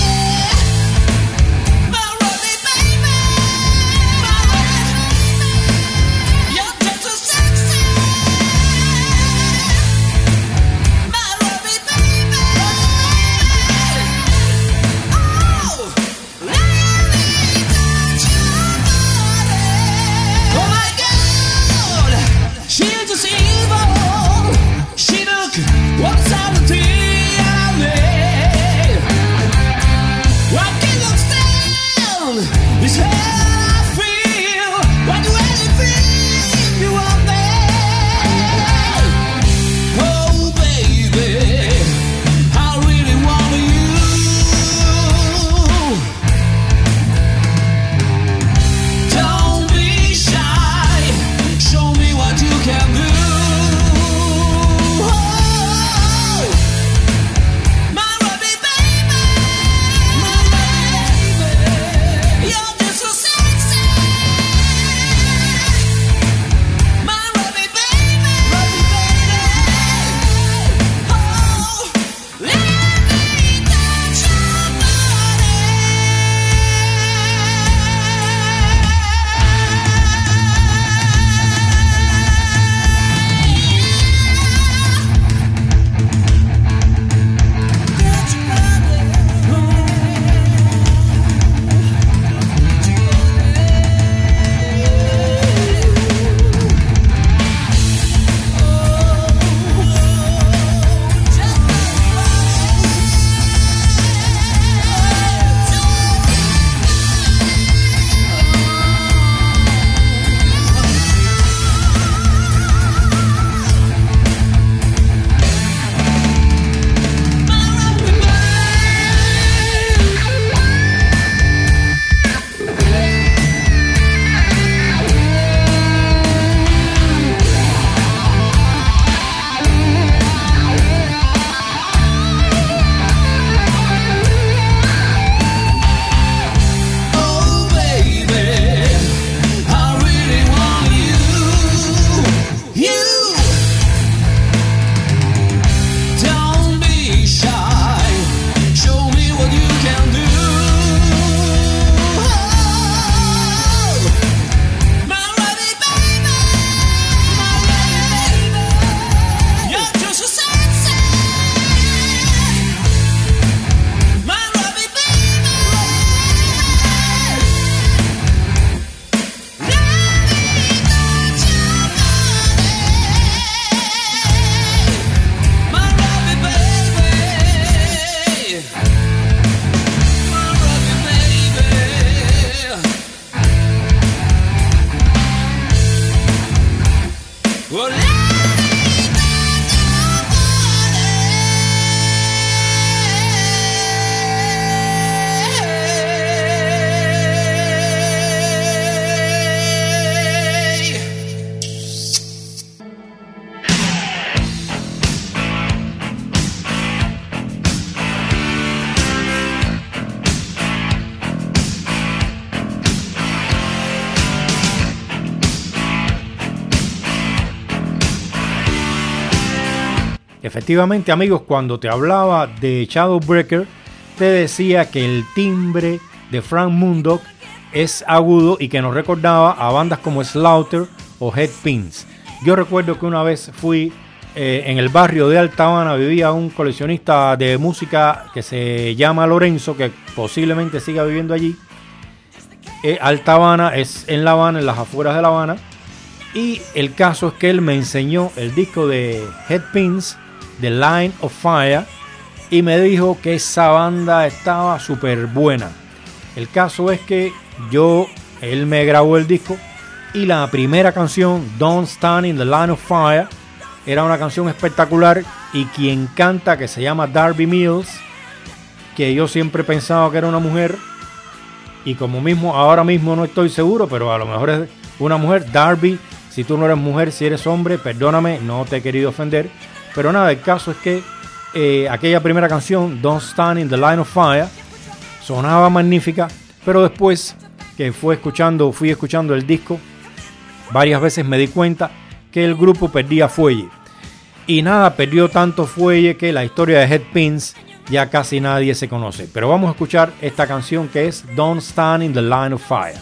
Efectivamente, amigos, cuando te hablaba de Shadowbreaker, te decía que el timbre de Frank Murdoch es agudo y que nos recordaba a bandas como Slaughter o Headpins. Yo recuerdo que una vez fui eh, en el barrio de Alta Habana, vivía un coleccionista de música que se llama Lorenzo, que posiblemente siga viviendo allí. Eh, Alta Habana es en La Habana, en las afueras de La Habana. Y el caso es que él me enseñó el disco de Headpins, The Line of Fire, y me dijo que esa banda estaba súper buena. El caso es que yo, él me grabó el disco y la primera canción, Don't Stand in the Line of Fire, era una canción espectacular, y quien canta, que se llama Darby Mills, que yo siempre pensaba que era una mujer, y como mismo ahora mismo no estoy seguro, pero a lo mejor es una mujer. Darby, si tú no eres mujer, si eres hombre, perdóname, no te he querido ofender, pero nada, el caso es que eh, aquella primera canción, Don't Stand in the Line of Fire, sonaba magnífica, pero después que fue escuchando, fui escuchando el disco, varias veces me di cuenta que el grupo perdía fuelle. Y nada, perdió tanto fuelle que la historia de Headpins ya casi nadie se conoce. Pero vamos a escuchar esta canción que es Don't Stand in the Line of Fire.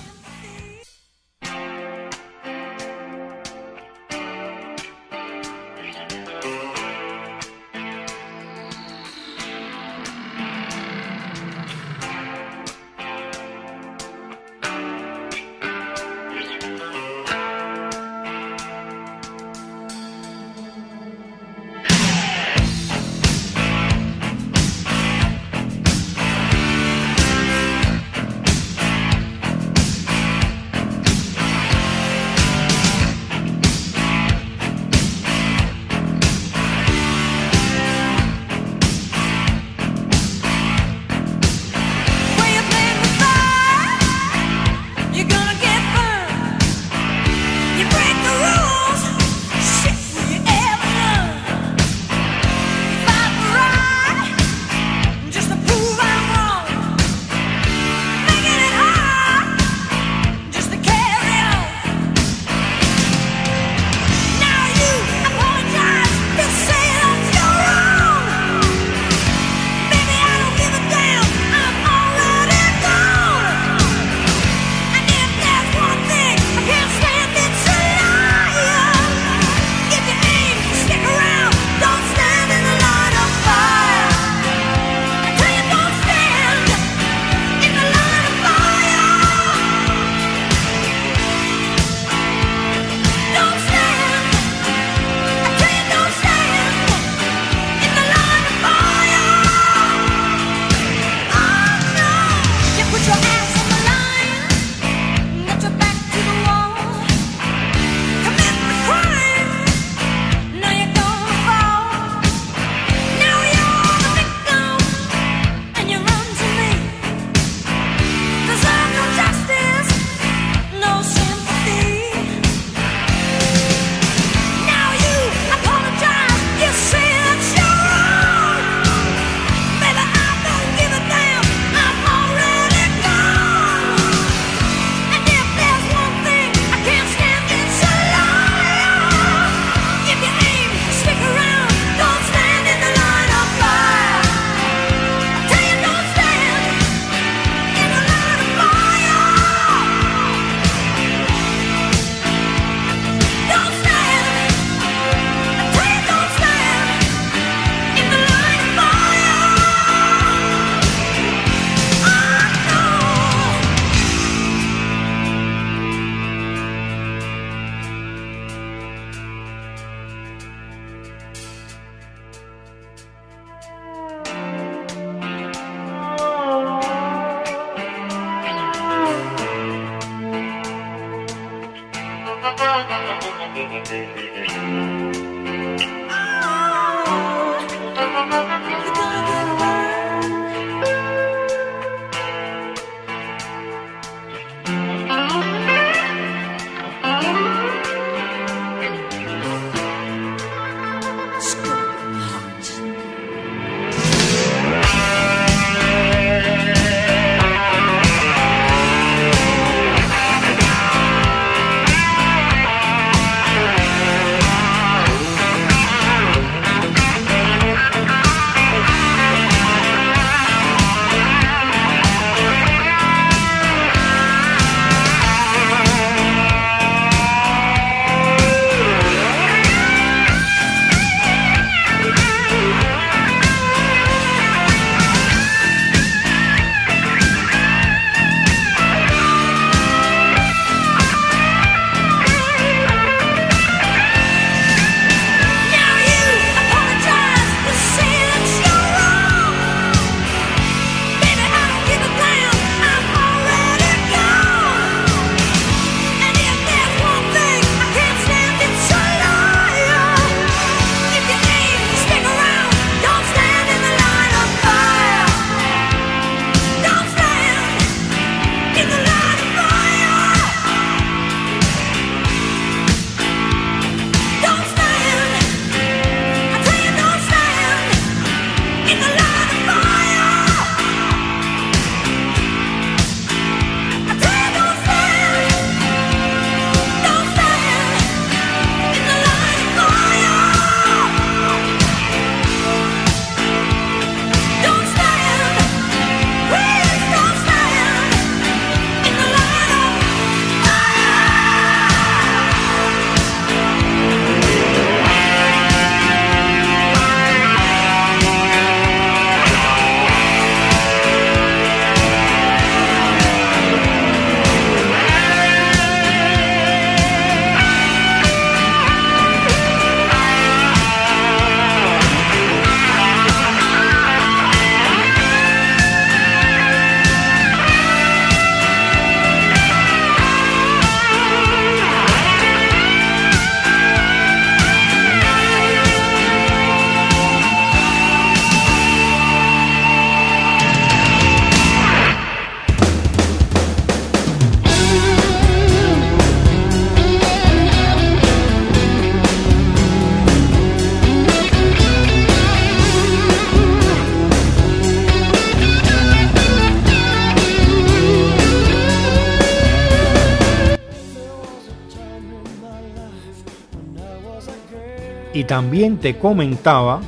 Y también te comentaba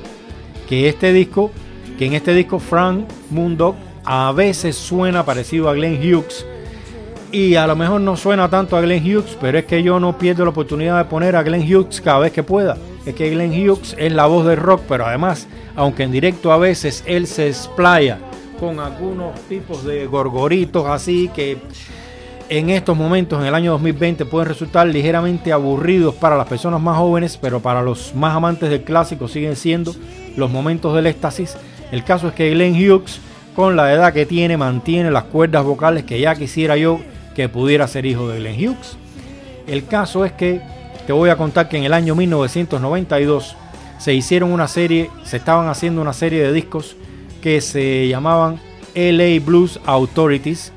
que este disco, que en este disco Frank Murdoch a veces suena parecido a Glenn Hughes, y a lo mejor no suena tanto a Glenn Hughes, pero es que yo no pierdo la oportunidad de poner a Glenn Hughes cada vez que pueda. Es que Glenn Hughes es la voz del rock, pero además, aunque en directo a veces él se explaya con algunos tipos de gorgoritos así que en estos momentos, en el año dos mil veinte, pueden resultar ligeramente aburridos para las personas más jóvenes, pero para los más amantes del clásico siguen siendo los momentos del éxtasis. El caso es que Glenn Hughes, con la edad que tiene, mantiene las cuerdas vocales que ya quisiera yo que pudiera ser hijo de Glenn Hughes. El caso es que te voy a contar que en el año mil novecientos noventa y dos se hicieron una serie, se estaban haciendo una serie de discos que se llamaban L A Blues Authorities,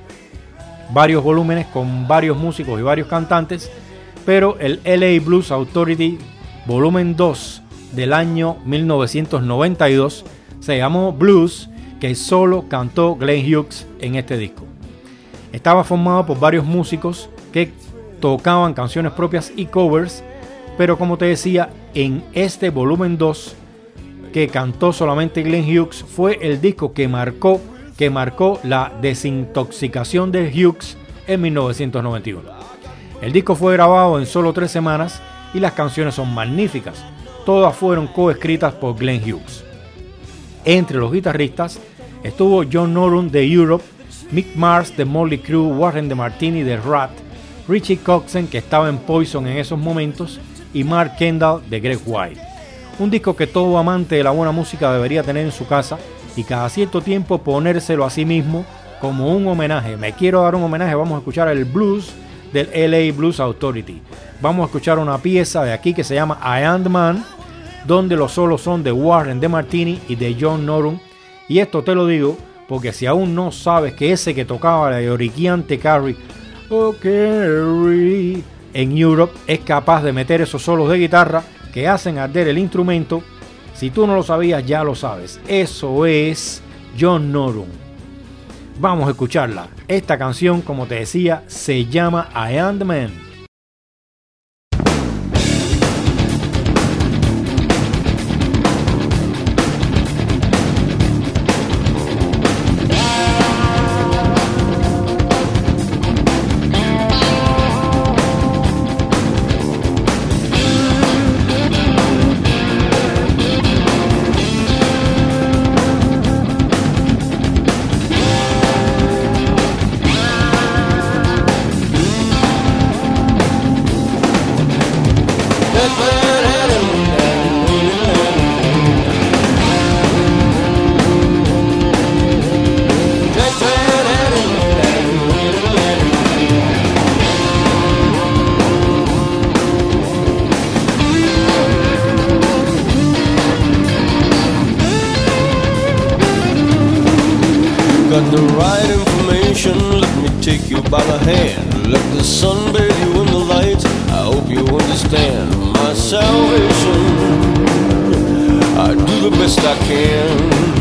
varios volúmenes con varios músicos y varios cantantes, pero el L A Blues Authority volumen dos del año mil novecientos noventa y dos se llamó Blues, que solo cantó Glenn Hughes en este disco. Estaba formado por varios músicos que tocaban canciones propias y covers, pero como te decía, en este volumen dos que cantó solamente Glenn Hughes fue el disco que marcó, que marcó la desintoxicación de Hughes en mil novecientos noventa y uno. El disco fue grabado en solo tres semanas y las canciones son magníficas. Todas fueron coescritas por Glenn Hughes. Entre los guitarristas estuvo John Norum de Europe, Mick Mars de Motley Crue, Warren DeMartini de Rat, Richie Kotzen, que estaba en Poison en esos momentos, y Mark Kendall de Greg White. Un disco que todo amante de la buena música debería tener en su casa y cada cierto tiempo ponérselo a sí mismo como un homenaje. Me quiero dar un homenaje, vamos a escuchar el blues del L A Blues Authority. Vamos a escuchar una pieza de aquí que se llama I Am the Man, donde los solos son de Warren DeMartini y de John Norum. Y esto te lo digo porque si aún no sabes que ese que tocaba la lloriqueante Carrie, oh Carrie, en Europe es capaz de meter esos solos de guitarra que hacen arder el instrumento, si tú no lo sabías ya lo sabes. Eso es John Norum. Vamos a escucharla. Esta canción, como te decía, se llama I Am the Man. got the right information, let me take you by the hand. Let the sun bathe you in the light, I hope you understand my salvation. I do the best I can.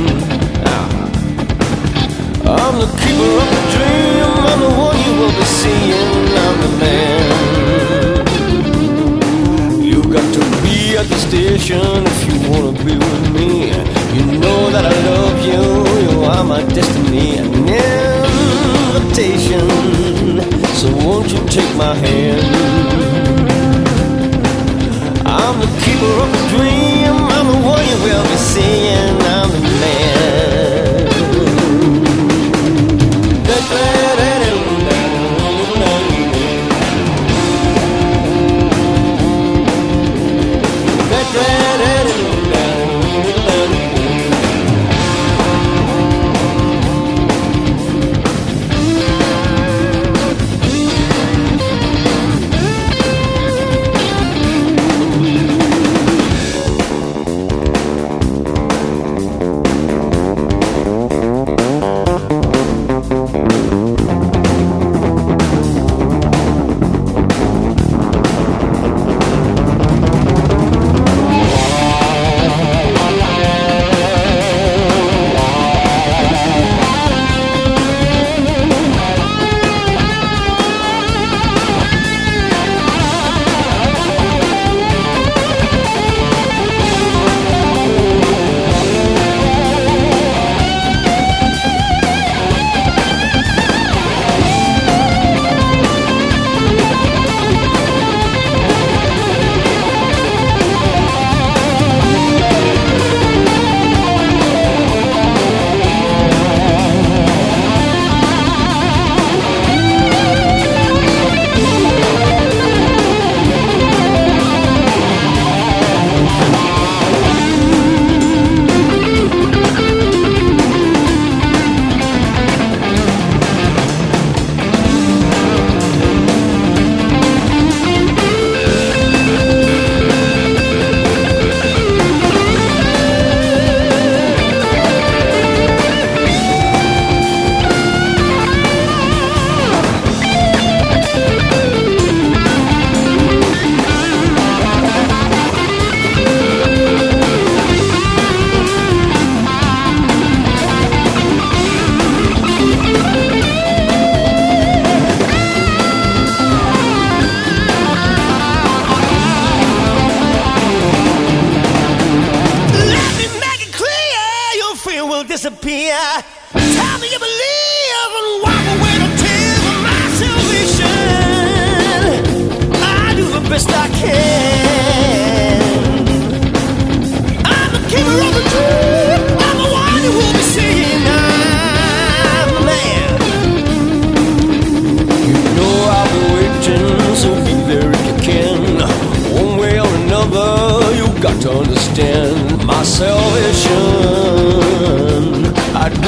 I'm the keeper of the dream, I'm the one you will be seeing, I'm the man. You got to be at the station if you wanna be with me. You know that I love you, you are my destiny, an invitation. So won't you take my hand? I'm the keeper of the dream, I'm the one you will be seeing, I'm the man.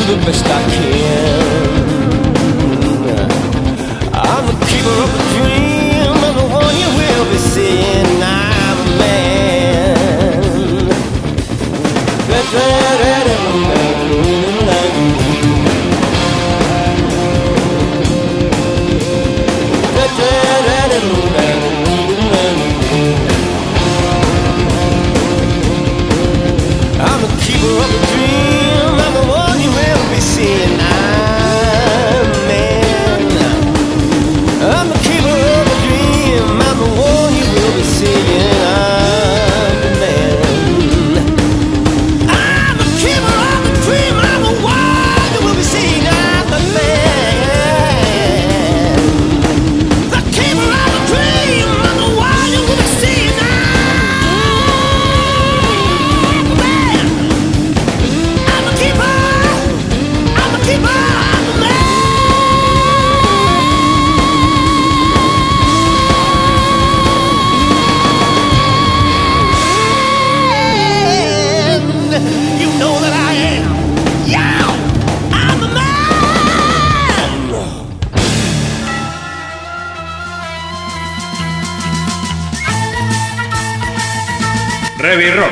the best I can. I'm the keeper of the dream, I'm the one you will be seeing. I'm a man. I'm the keeper of the dream, I'm the one you will be seeing. I'm a man. I'm the keeper of the dream, I'm the one you will be seeing. I'm the man. I'm the keeper of the dream, I'm the one you will be seeing. I'm the man. The keeper of the dream, I'm the one you will be seeing. I'm the man. I'm the keeper. I'm the keeper. I'm the man. You know that I am. Yeah, I'm the man. Revirrock.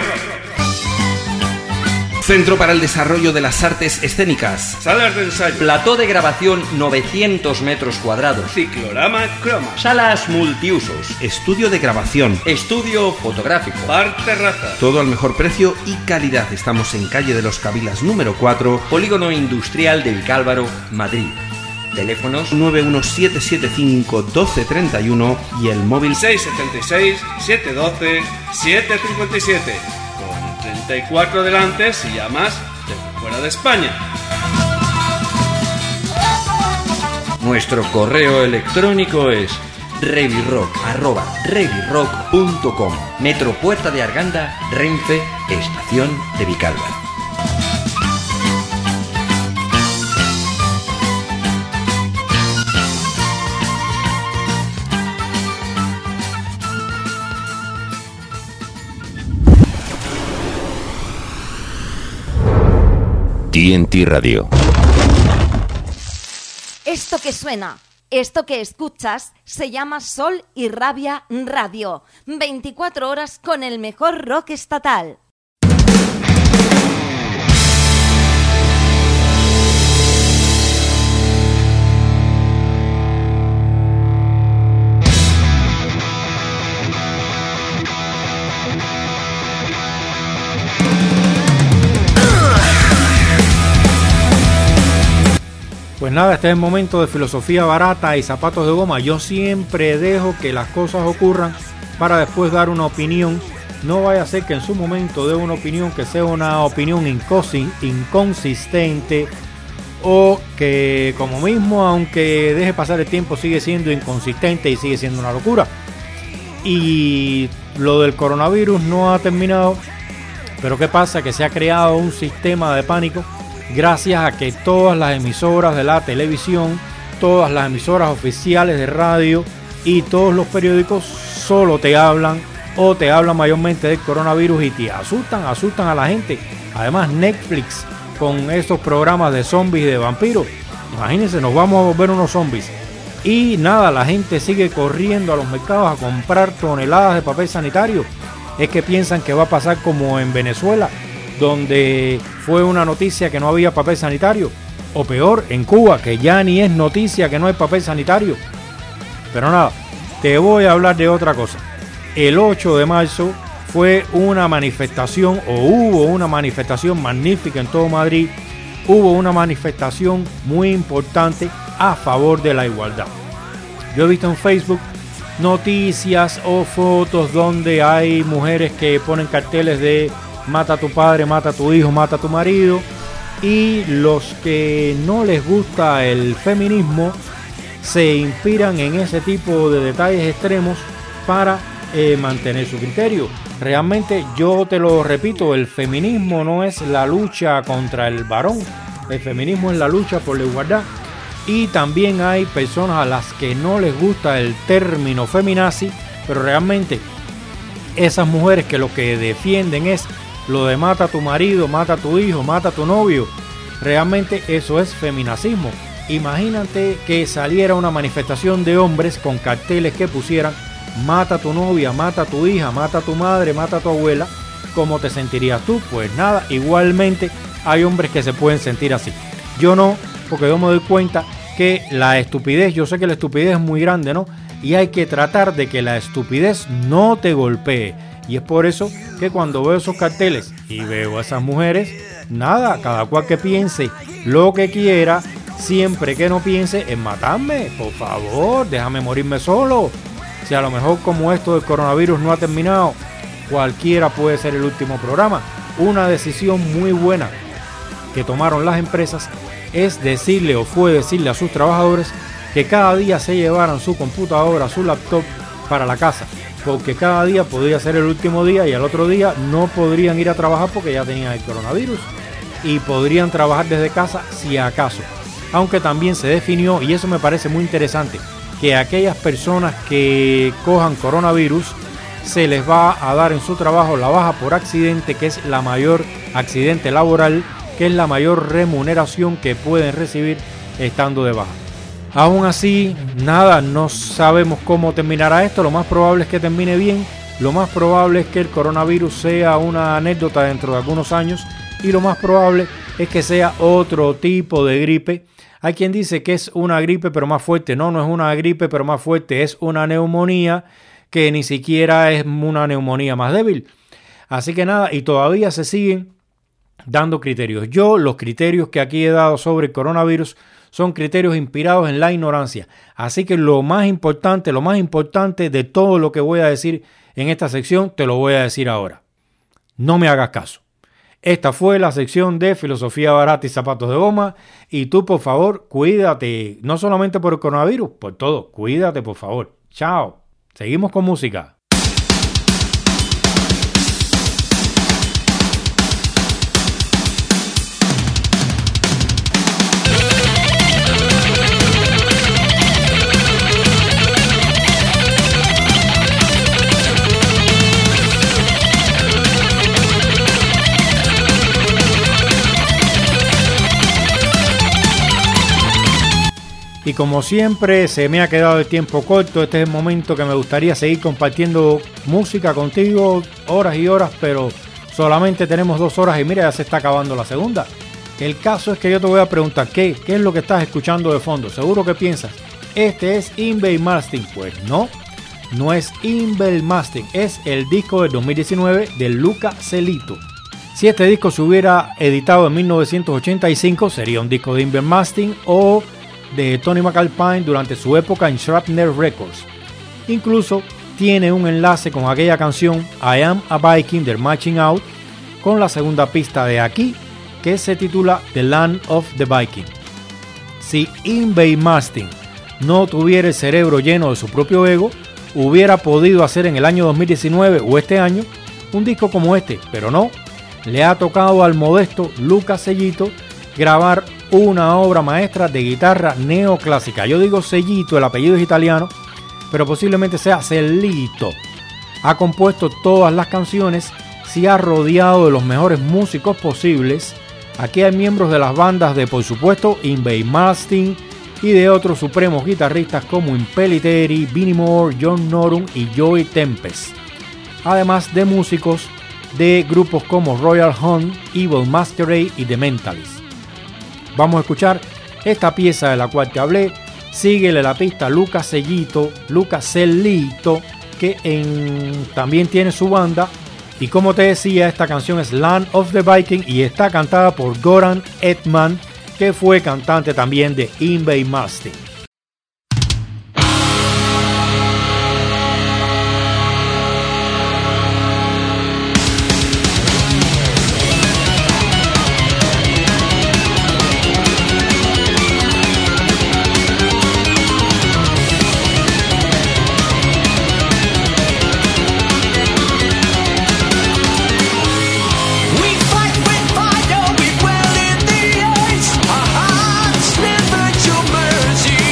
Centro para el Desarrollo de las Artes Escénicas. Salas de ensayo. Plató de grabación novecientos metros cuadrados. Ciclorama croma. Salas multiusos. Estudio de grabación. Estudio fotográfico. Bar terraza. Todo al mejor precio y calidad. Estamos en calle de los Cabilas número cuatro, Polígono Industrial de Vicálvaro, Madrid. Teléfonos nueve uno siete siete cinco uno dos tres uno y el móvil seis siete seis, siete uno dos, siete cinco siete. Con treinta y cuatro delante si llamas desde fuera de España. Nuestro correo electrónico es revirrock arroba revirrock punto com. Metro Puerta de Arganda, Renfe, Estación de Vicálvaro. T N T Radio. Esto que suena, esto que escuchas, se llama Sol y Rabia Radio. veinticuatro horas con el mejor rock estatal. Pues nada, este es el momento de filosofía barata y zapatos de goma. Yo siempre dejo que las cosas ocurran para después dar una opinión. No vaya a ser que en su momento dé una opinión que sea una opinión inconsi- inconsistente o que como mismo, aunque deje pasar el tiempo, sigue siendo inconsistente y sigue siendo una locura. Y lo del coronavirus no ha terminado, pero ¿qué pasa? Que se ha creado un sistema de pánico gracias a que todas las emisoras de la televisión, todas las emisoras oficiales de radio y todos los periódicos solo te hablan o te hablan mayormente del coronavirus y te asustan, asustan a la gente. Además Netflix con estos programas de zombies y de vampiros, imagínense, nos vamos a volver unos zombies. Y nada, la gente sigue corriendo a los mercados a comprar toneladas de papel sanitario. Es que piensan que va a pasar como en Venezuela, donde fue una noticia que no había papel sanitario, o peor, en Cuba, que ya ni es noticia que no hay papel sanitario. Pero nada, te voy a hablar de otra cosa. El ocho de marzo fue una manifestación, o hubo una manifestación magnífica en todo Madrid, hubo una manifestación muy importante a favor de la igualdad. Yo he visto en Facebook noticias o fotos donde hay mujeres que ponen carteles de mata a tu padre, mata a tu hijo, mata a tu marido, y los que no les gusta el feminismo se inspiran en ese tipo de detalles extremos para eh, mantener su criterio. Realmente, yo te lo repito, el feminismo no es la lucha contra el varón, el feminismo es la lucha por la igualdad. Y también hay personas a las que no les gusta el término feminazi, pero realmente esas mujeres que lo que defienden es lo de mata a tu marido, mata a tu hijo, mata a tu novio, realmente eso es feminacismo. Imagínate que saliera una manifestación de hombres con carteles que pusieran mata a tu novia, mata a tu hija, mata a tu madre, mata a tu abuela. ¿Cómo te sentirías tú? Pues nada, igualmente hay hombres que se pueden sentir así. Yo no, porque yo me doy cuenta que la estupidez, yo sé que la estupidez es muy grande, ¿no? Y hay que tratar de que la estupidez no te golpee. Y es por eso que cuando veo esos carteles y veo a esas mujeres, nada, cada cual que piense lo que quiera, siempre que no piense en matarme. Por favor, déjame morirme solo. Si a lo mejor como esto del coronavirus no ha terminado, cualquiera puede ser el último programa. Una decisión muy buena que tomaron las empresas es decirle o fue decirle a sus trabajadores que cada día se llevaran su computadora, su laptop para la casa, porque cada día podía ser el último día y al otro día no podrían ir a trabajar porque ya tenían el coronavirus y podrían trabajar desde casa si acaso. Aunque también se definió, y eso me parece muy interesante, que a aquellas personas que cojan coronavirus se les va a dar en su trabajo la baja por accidente, que es la mayor accidente laboral, que es la mayor remuneración que pueden recibir estando de baja. Aún así, nada, no sabemos cómo terminará esto. Lo más probable es que termine bien. Lo más probable es que el coronavirus sea una anécdota dentro de algunos años. Y lo más probable es que sea otro tipo de gripe. Hay quien dice que es una gripe pero más fuerte. No, no es una gripe pero más fuerte. Es una neumonía que ni siquiera es una neumonía más débil. Así que nada, y todavía se siguen dando criterios. Yo los criterios que aquí he dado sobre el coronavirus son criterios inspirados en la ignorancia. Así que lo más importante, lo más importante de todo lo que voy a decir en esta sección, te lo voy a decir ahora. No me hagas caso. Esta fue la sección de filosofía barata y zapatos de goma. Y tú, por favor, cuídate. No solamente por el coronavirus, por todo. Cuídate, por favor. Chao. Seguimos con música. Y como siempre se me ha quedado el tiempo corto, este es el momento que me gustaría seguir compartiendo música contigo horas y horas, pero solamente tenemos dos horas y mira, ya se está acabando la segunda. El caso es que yo te voy a preguntar, ¿qué? ¿Qué es lo que estás escuchando de fondo? Seguro que piensas, este es Yngwie Malmsteen. Pues no, no es Yngwie Malmsteen, es el disco del dos mil diecinueve de Luca Celito. Si este disco se hubiera editado en mil novecientos ochenta y cinco, sería un disco de Yngwie Malmsteen o de Tony McAlpine durante su época en Shrapnel Records. Incluso tiene un enlace con aquella canción I Am a Viking del Marching Out con la segunda pista de aquí, que se titula The Land of the Viking. Si Yngwie Malmsteen no tuviera el cerebro lleno de su propio ego, hubiera podido hacer en el año dos mil diecinueve o este año un disco como este, pero no, le ha tocado al modesto Luca Celito grabar una obra maestra de guitarra neoclásica. Yo digo Celito, el apellido es italiano, pero posiblemente sea Celito. Ha compuesto todas las canciones, se ha rodeado de los mejores músicos posibles. Aquí hay miembros de las bandas de, por supuesto, Yngwie Malmsteen y de otros supremos guitarristas como Impellitteri, Vinnie Moore, John Norum y Joey Tempest. Además de músicos de grupos como Royal Hunt, Evil Masquerade y The Mentalist. Vamos a escuchar esta pieza de la cual te hablé. Síguele la pista Luca Celito, Luca Celito, que en, también tiene su banda. Y como te decía, esta canción es Land of the Viking y está cantada por Goran Edman, que fue cantante también de Yngwie Malmsteen. Mercy.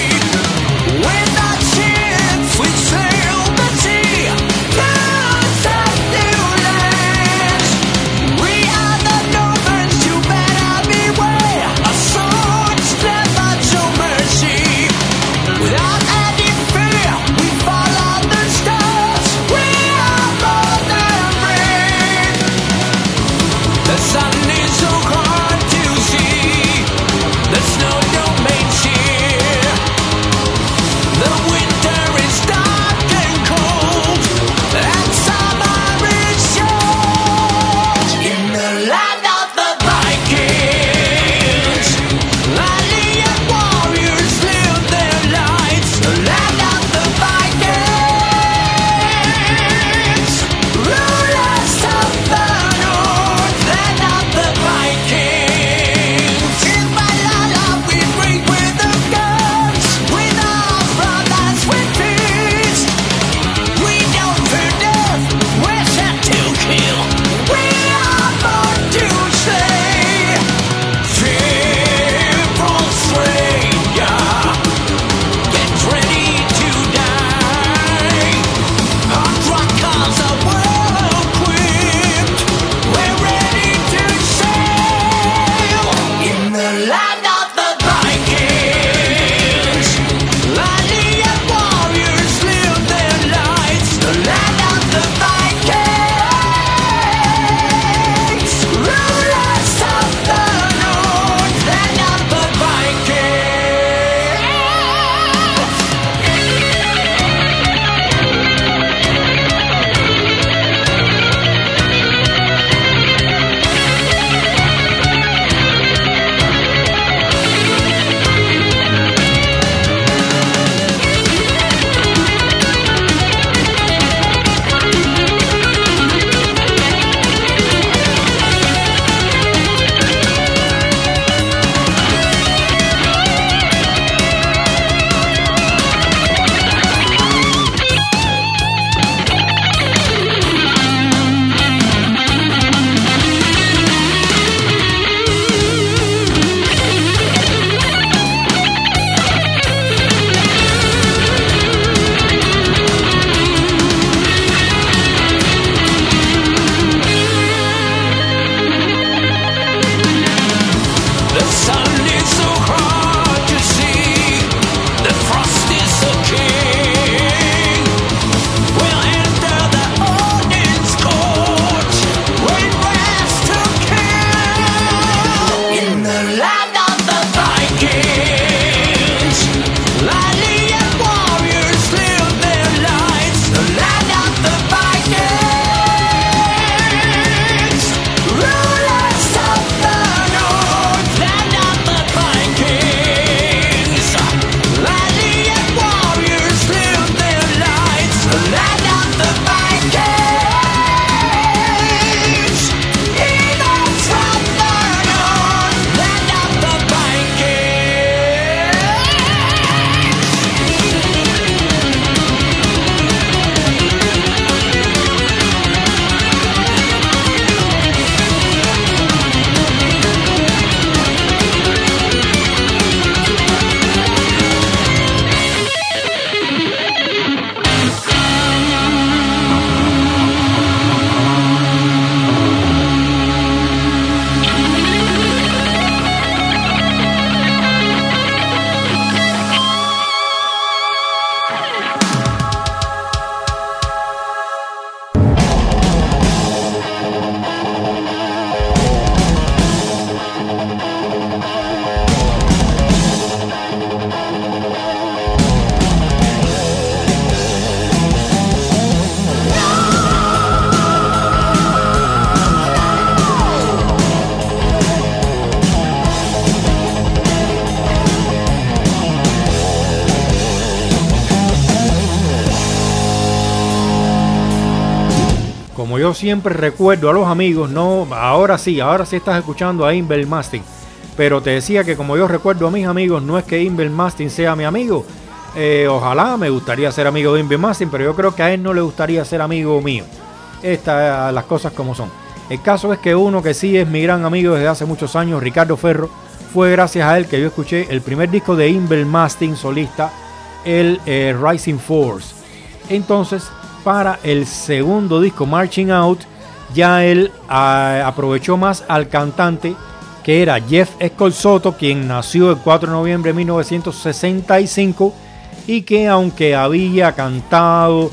como yo siempre recuerdo a los amigos, no, ahora sí, ahora sí estás escuchando a Inver Mastin, pero te decía que como yo recuerdo a mis amigos, no es que Inver Mastin sea mi amigo, eh, ojalá me gustaría ser amigo de Inver Mastin, pero yo creo que a él no le gustaría ser amigo mío. Estas las cosas como son. El caso es que uno que sí es mi gran amigo desde hace muchos años, Ricardo Ferro, fue gracias a él que yo escuché el primer disco de Inver Mastin solista, el eh, Rising Force. Entonces, para el segundo disco, Marching Out, ya él a, aprovechó más al cantante, que era Jeff Escolsoto, quien nació el cuatro de noviembre de mil novecientos sesenta y cinco y que aunque había cantado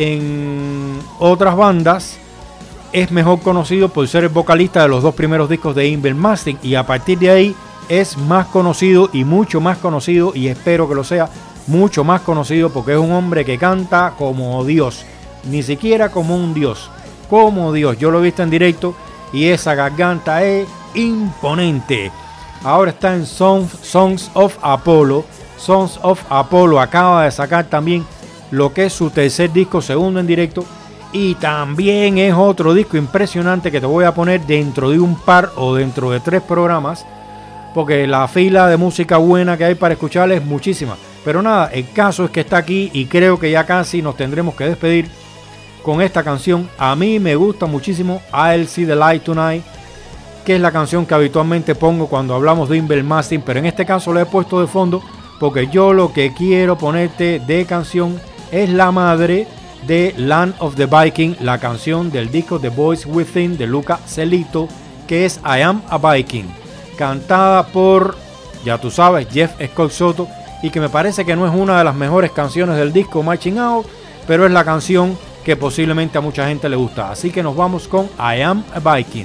en otras bandas, es mejor conocido por ser el vocalista de los dos primeros discos de Inver Mastin, y a partir de ahí es más conocido y mucho más conocido, y espero que lo sea mucho más conocido, porque es un hombre que canta como Dios, ni siquiera como un dios, como Dios. Yo lo he visto en directo y esa garganta es imponente. Ahora está en Songs, Songs of Apollo. Songs of Apollo acaba de sacar también lo que es su tercer disco, segundo en directo, y también es otro disco impresionante que te voy a poner dentro de un par o dentro de tres programas, porque la fila de música buena que hay para escuchar es muchísima. Pero nada, el caso es que está aquí y creo que ya casi nos tendremos que despedir con esta canción. A mí me gusta muchísimo I'll See the Light Tonight, que es la canción que habitualmente pongo cuando hablamos de Inver Mastin, pero en este caso la he puesto de fondo porque yo lo que quiero ponerte de canción es la madre de Land of the Viking, la canción del disco The Voice Within de Luca Celito, que es I Am a Viking, cantada por, ya tú sabes, Jeff Escolsoto, y que me parece que no es una de las mejores canciones del disco Marching Out, pero es la canción que posiblemente a mucha gente le gusta. Así que nos vamos con I Am a Viking.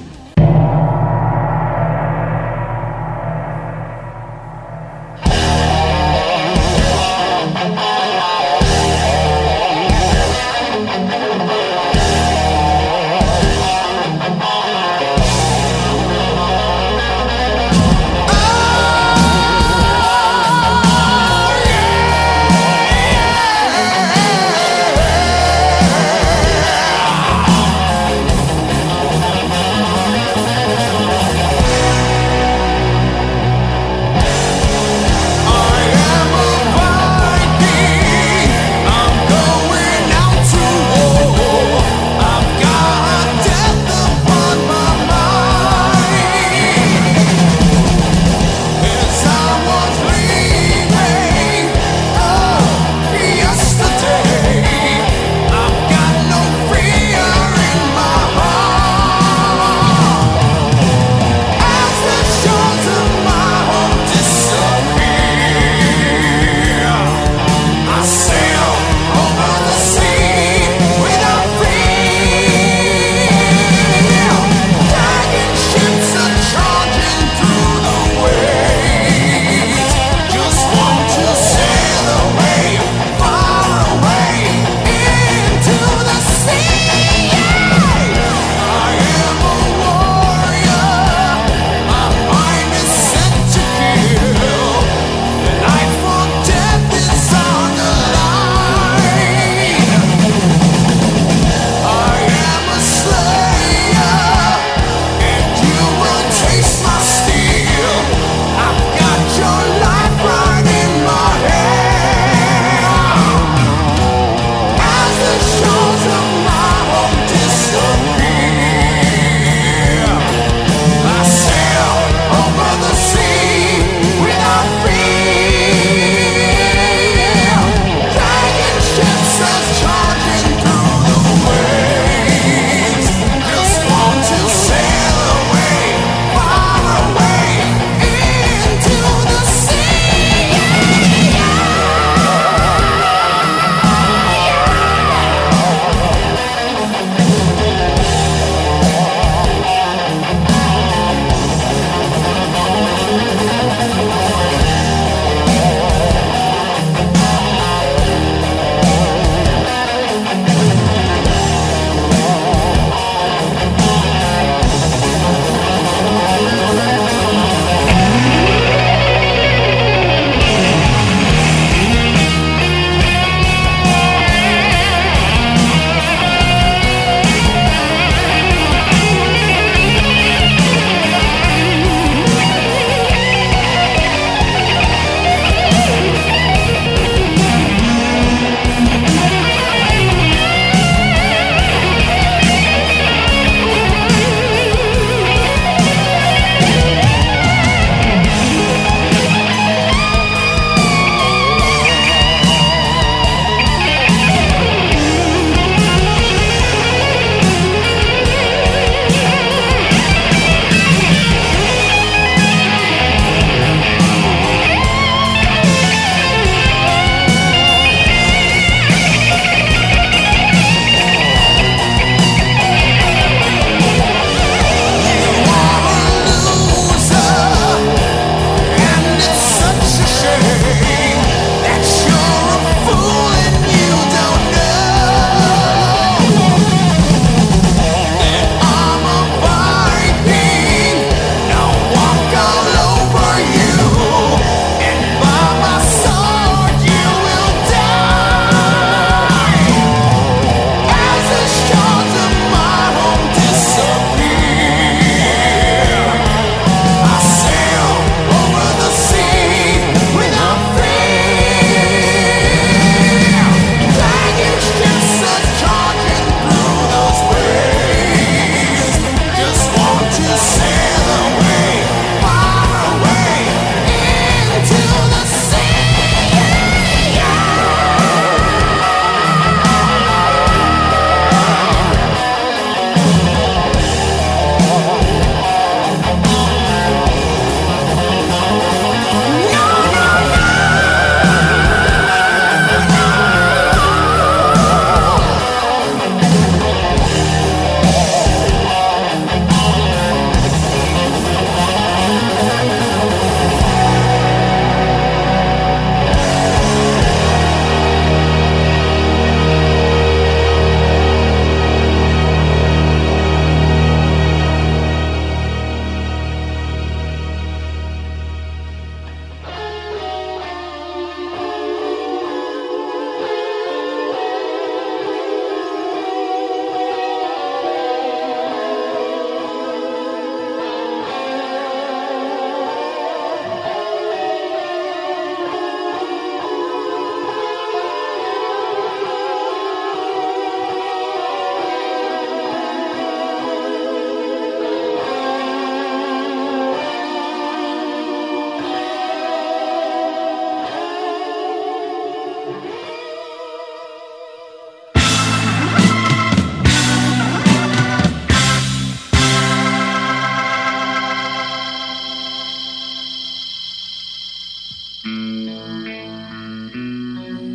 Oh,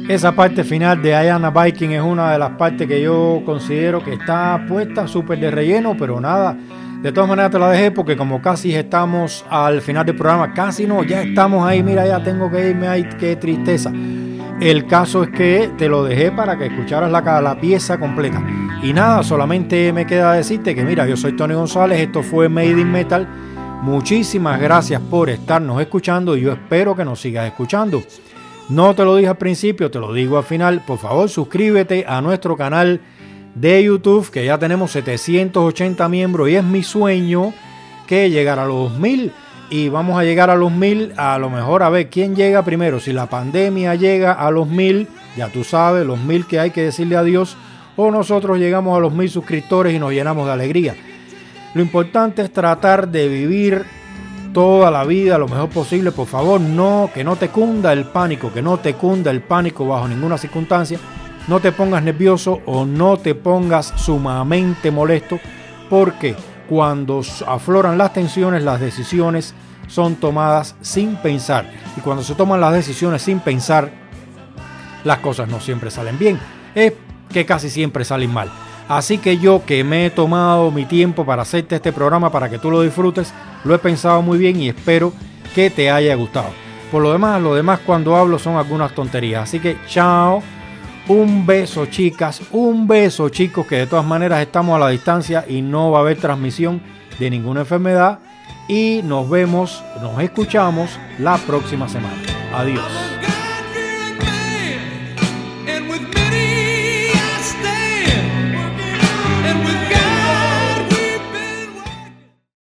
Esa parte final de I Am a Viking es una de las partes que yo considero que está puesta súper de relleno, pero nada, de todas maneras te la dejé porque como casi estamos al final del programa, casi no, ya estamos ahí, mira, ya tengo que irme, ay, qué tristeza. El caso es que te lo dejé para que escucharas la, la pieza completa. Y nada, solamente me queda decirte que mira, yo soy Tony González, esto fue Made in Metal. Muchísimas gracias por estarnos escuchando y yo espero que nos sigas escuchando. No te lo dije al principio, te lo digo al final. Por favor, suscríbete a nuestro canal de YouTube, que ya tenemos setecientos ochenta miembros y es mi sueño que llegar a los mil. Y vamos a llegar a los mil, a lo mejor a ver quién llega primero. Si la pandemia llega a los mil, ya tú sabes, los mil que hay que decirle adiós, o nosotros llegamos a los mil suscriptores y nos llenamos de alegría. Lo importante es tratar de vivir toda la vida lo mejor posible. Por favor, no, que no te cunda el pánico, que no te cunda el pánico bajo ninguna circunstancia. No te pongas nervioso o no te pongas sumamente molesto, porque cuando afloran las tensiones, las decisiones son tomadas sin pensar. Y cuando se toman las decisiones sin pensar, las cosas no siempre salen bien. Es que casi siempre salen mal. Así que yo, que me he tomado mi tiempo para hacerte este programa para que tú lo disfrutes, lo he pensado muy bien y espero que te haya gustado. Por lo demás, lo demás cuando hablo son algunas tonterías. Así que chao, un beso chicas, un beso chicos, que de todas maneras estamos a la distancia y no va a haber transmisión de ninguna enfermedad. Y nos vemos, nos escuchamos la próxima semana. Adiós.